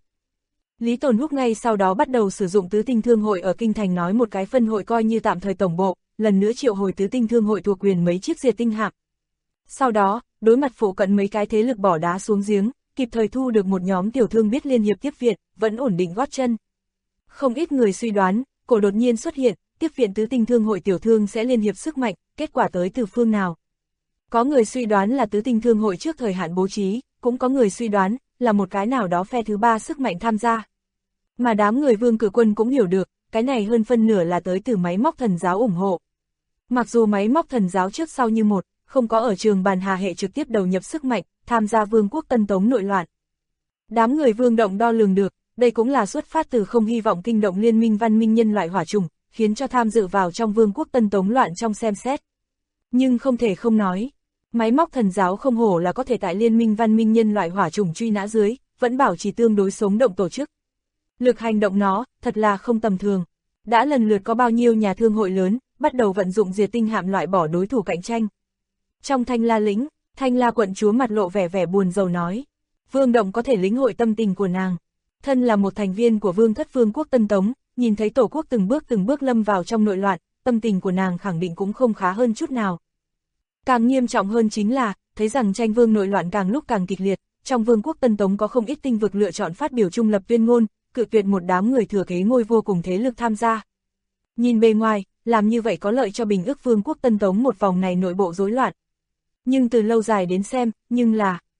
Lý Tồn Húc ngay sau đó bắt đầu sử dụng Tứ Tinh Thương hội ở Kinh Thành nói một cái phân hội coi như tạm thời tổng bộ, lần nữa triệu hồi Tứ Tinh Thương hội thuộc quyền mấy chiếc diệt tinh hạm. Sau đó, đối mặt phụ cận mấy cái thế lực bỏ đá xuống giếng, kịp thời thu được một nhóm tiểu thương biết liên hiệp tiếp viện, vẫn ổn định gót chân. Không ít người suy đoán, cổ đột nhiên xuất hiện, tiếp viện Tứ Tinh Thương hội tiểu thương sẽ liên hiệp sức mạnh, kết quả tới từ phương nào. Có người suy đoán là Tứ Tinh Thương hội trước thời hạn bố trí, cũng có người suy đoán là một cái nào đó phe thứ ba sức mạnh tham gia. Mà đám người Vương Cử Quân cũng hiểu được, cái này hơn phân nửa là tới từ máy móc thần giáo ủng hộ. Mặc dù máy móc thần giáo trước sau như một, không có ở trường bàn Hà hệ trực tiếp đầu nhập sức mạnh, tham gia Vương quốc Tân Tống nội loạn. Đám người Vương Động đo lường được, đây cũng là xuất phát từ không hy vọng kinh động liên minh văn minh nhân loại hỏa chủng, khiến cho tham dự vào trong Vương quốc Tân Tống loạn trong xem xét. Nhưng không thể không nói, máy móc thần giáo không hổ là có thể tại liên minh văn minh nhân loại hỏa chủng truy nã dưới, vẫn bảo trì tương đối sống động tổ chức. Lực hành động nó, thật là không tầm thường. Đã lần lượt có bao nhiêu nhà thương hội lớn, bắt đầu vận dụng diệt tinh hạm loại bỏ đối thủ cạnh tranh. Trong Thanh La lĩnh, Thanh La quận chúa mặt lộ vẻ buồn rầu nói. Vương Động có thể lĩnh hội tâm tình của nàng. Thân là một thành viên của Vương thất Vương quốc Tân Tống, nhìn thấy tổ quốc từng bước lâm vào trong nội loạn, tâm tình của nàng khẳng định cũng không khá hơn chút nào. Càng nghiêm trọng hơn chính là, thấy rằng tranh vương nội loạn càng lúc càng kịch liệt, trong Vương quốc Tân Tống có không ít tinh vực lựa chọn phát biểu trung lập tuyên ngôn, cự tuyệt một đám người thừa kế ngôi vua cùng thế lực tham gia. Nhìn bề ngoài, làm như vậy có lợi cho bình ức Vương quốc Tân Tống một vòng này nội bộ rối loạn. Nhưng từ lâu dài đến xem, nhưng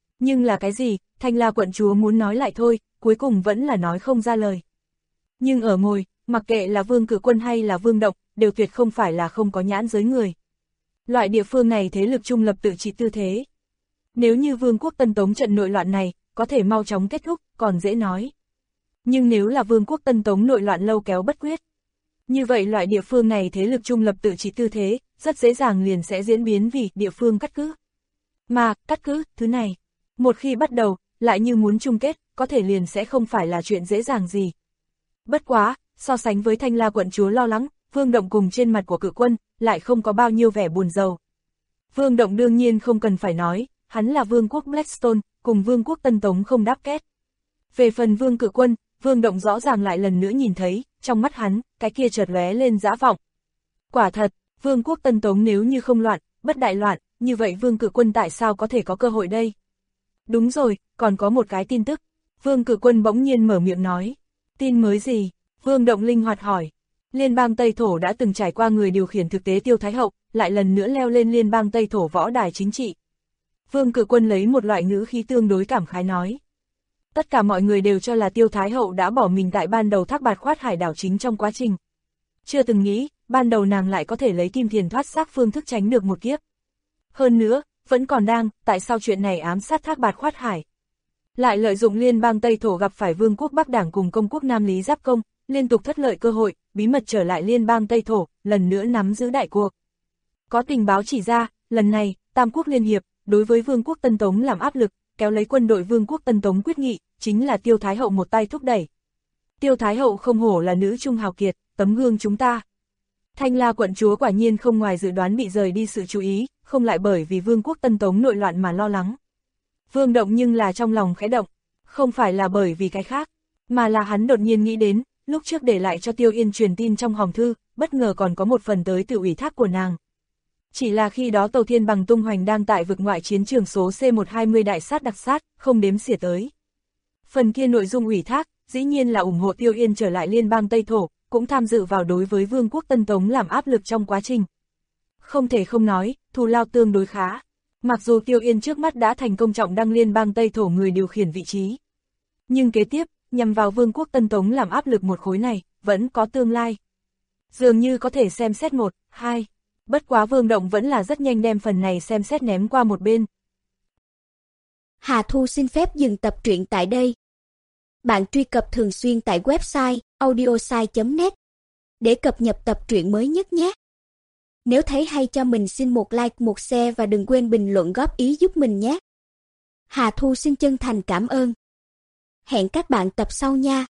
là cái gì, Thanh La quận chúa muốn nói lại thôi, cuối cùng vẫn là nói không ra lời. Nhưng ở ngồi, mặc kệ là Vương Cử Quân hay là Vương Động, đều tuyệt không phải là không có nhãn giới người. Loại địa phương này thế lực trung lập tự trị tư thế. Nếu như Vương quốc Tân Tống trận nội loạn này, có thể mau chóng kết thúc, còn dễ nói. Nhưng nếu là Vương quốc Tân Tống nội loạn lâu kéo bất quyết, như vậy loại địa phương này thế lực trung lập tự trị tư thế, rất dễ dàng liền sẽ diễn biến vì địa phương cắt cứ. Mà, cắt cứ, thứ này, một khi bắt đầu, lại như muốn chung kết, có thể liền sẽ không phải là chuyện dễ dàng gì. Bất quá, so sánh với Thanh La quận chúa lo lắng, Vương Động cùng trên mặt của Cự Quân, lại không có bao nhiêu vẻ buồn rầu. Vương Động đương nhiên không cần phải nói, hắn là Vương quốc Blackstone, cùng Vương quốc Tân Tống không đáp két. Về phần Vương Cự Quân, Vương Động rõ ràng lại lần nữa nhìn thấy, trong mắt hắn, cái kia chợt lóe lên dã vọng. Quả thật, Vương quốc Tân Tống nếu như không loạn, bất đại loạn, như vậy Vương Cự Quân tại sao có thể có cơ hội đây? Đúng rồi, còn có một cái tin tức. Vương Cự Quân bỗng nhiên mở miệng nói. Tin mới gì? Vương Động linh hoạt hỏi. Liên bang Tây Thổ đã từng trải qua người điều khiển thực tế Tiêu Thái Hậu, lại lần nữa leo lên liên bang Tây Thổ võ đài chính trị. Vương Cự Quân lấy một loại ngữ khí tương đối cảm khái nói. Tất cả mọi người đều cho là Tiêu Thái Hậu đã bỏ mình tại ban đầu Thác Bạt Khoát Hải đảo chính trong quá trình. Chưa từng nghĩ, ban đầu nàng lại có thể lấy kim thiền thoát xác phương thức tránh được một kiếp. Hơn nữa, vẫn còn đang, tại sao chuyện này ám sát Thác Bạt Khoát Hải. Lại lợi dụng liên bang Tây Thổ gặp phải Vương quốc Bắc Đảng cùng công quốc Nam Lý giáp công, liên tục thất lợi cơ hội, bí mật trở lại liên bang Tây Thổ, lần nữa nắm giữ đại cuộc. Có tình báo chỉ ra, lần này, Tam quốc liên hiệp, đối với Vương quốc Tân Tống làm áp lực, kéo lấy quân đội Vương quốc Tân Tống quyết nghị, chính là Tiêu Thái Hậu một tay thúc đẩy. Tiêu Thái Hậu không hổ là nữ trung hào kiệt, tấm gương chúng ta. Thanh La quận chúa quả nhiên không ngoài dự đoán bị rời đi sự chú ý, không lại bởi vì Vương quốc Tân Tống nội loạn mà lo lắng. Vương Động nhưng là trong lòng khẽ động, không phải là bởi vì cái khác, mà là hắn đột nhiên nghĩ đến, lúc trước để lại cho Tiêu Yên truyền tin trong hòm thư, bất ngờ còn có một phần tới từ ủy thác của nàng. Chỉ là khi đó Tàu Thiên Bằng tung hoành đang tại vực ngoại chiến trường số C120 đại sát đặc sát, không đếm xỉa tới. Phần kia nội dung ủy thác, dĩ nhiên là ủng hộ Tiêu Yên trở lại liên bang Tây Thổ, cũng tham dự vào đối với Vương quốc Tân Tống làm áp lực trong quá trình. Không thể không nói, thù lao tương đối khá. Mặc dù Tiêu Yên trước mắt đã thành công trọng đăng liên bang Tây Thổ người điều khiển vị trí. Nhưng kế tiếp, nhằm vào Vương quốc Tân Tống làm áp lực một khối này, vẫn có tương lai. Dường như có thể xem xét 1, 2. Bất quá Vương Động vẫn là rất nhanh đem phần này xem xét ném qua một bên. Hà Thu xin phép dừng tập truyện tại đây. Bạn truy cập thường xuyên tại website audiosai.net để cập nhật tập truyện mới nhất nhé. Nếu thấy hay cho mình xin một like, một share và đừng quên bình luận góp ý giúp mình nhé. Hà Thu xin chân thành cảm ơn. Hẹn các bạn tập sau nha.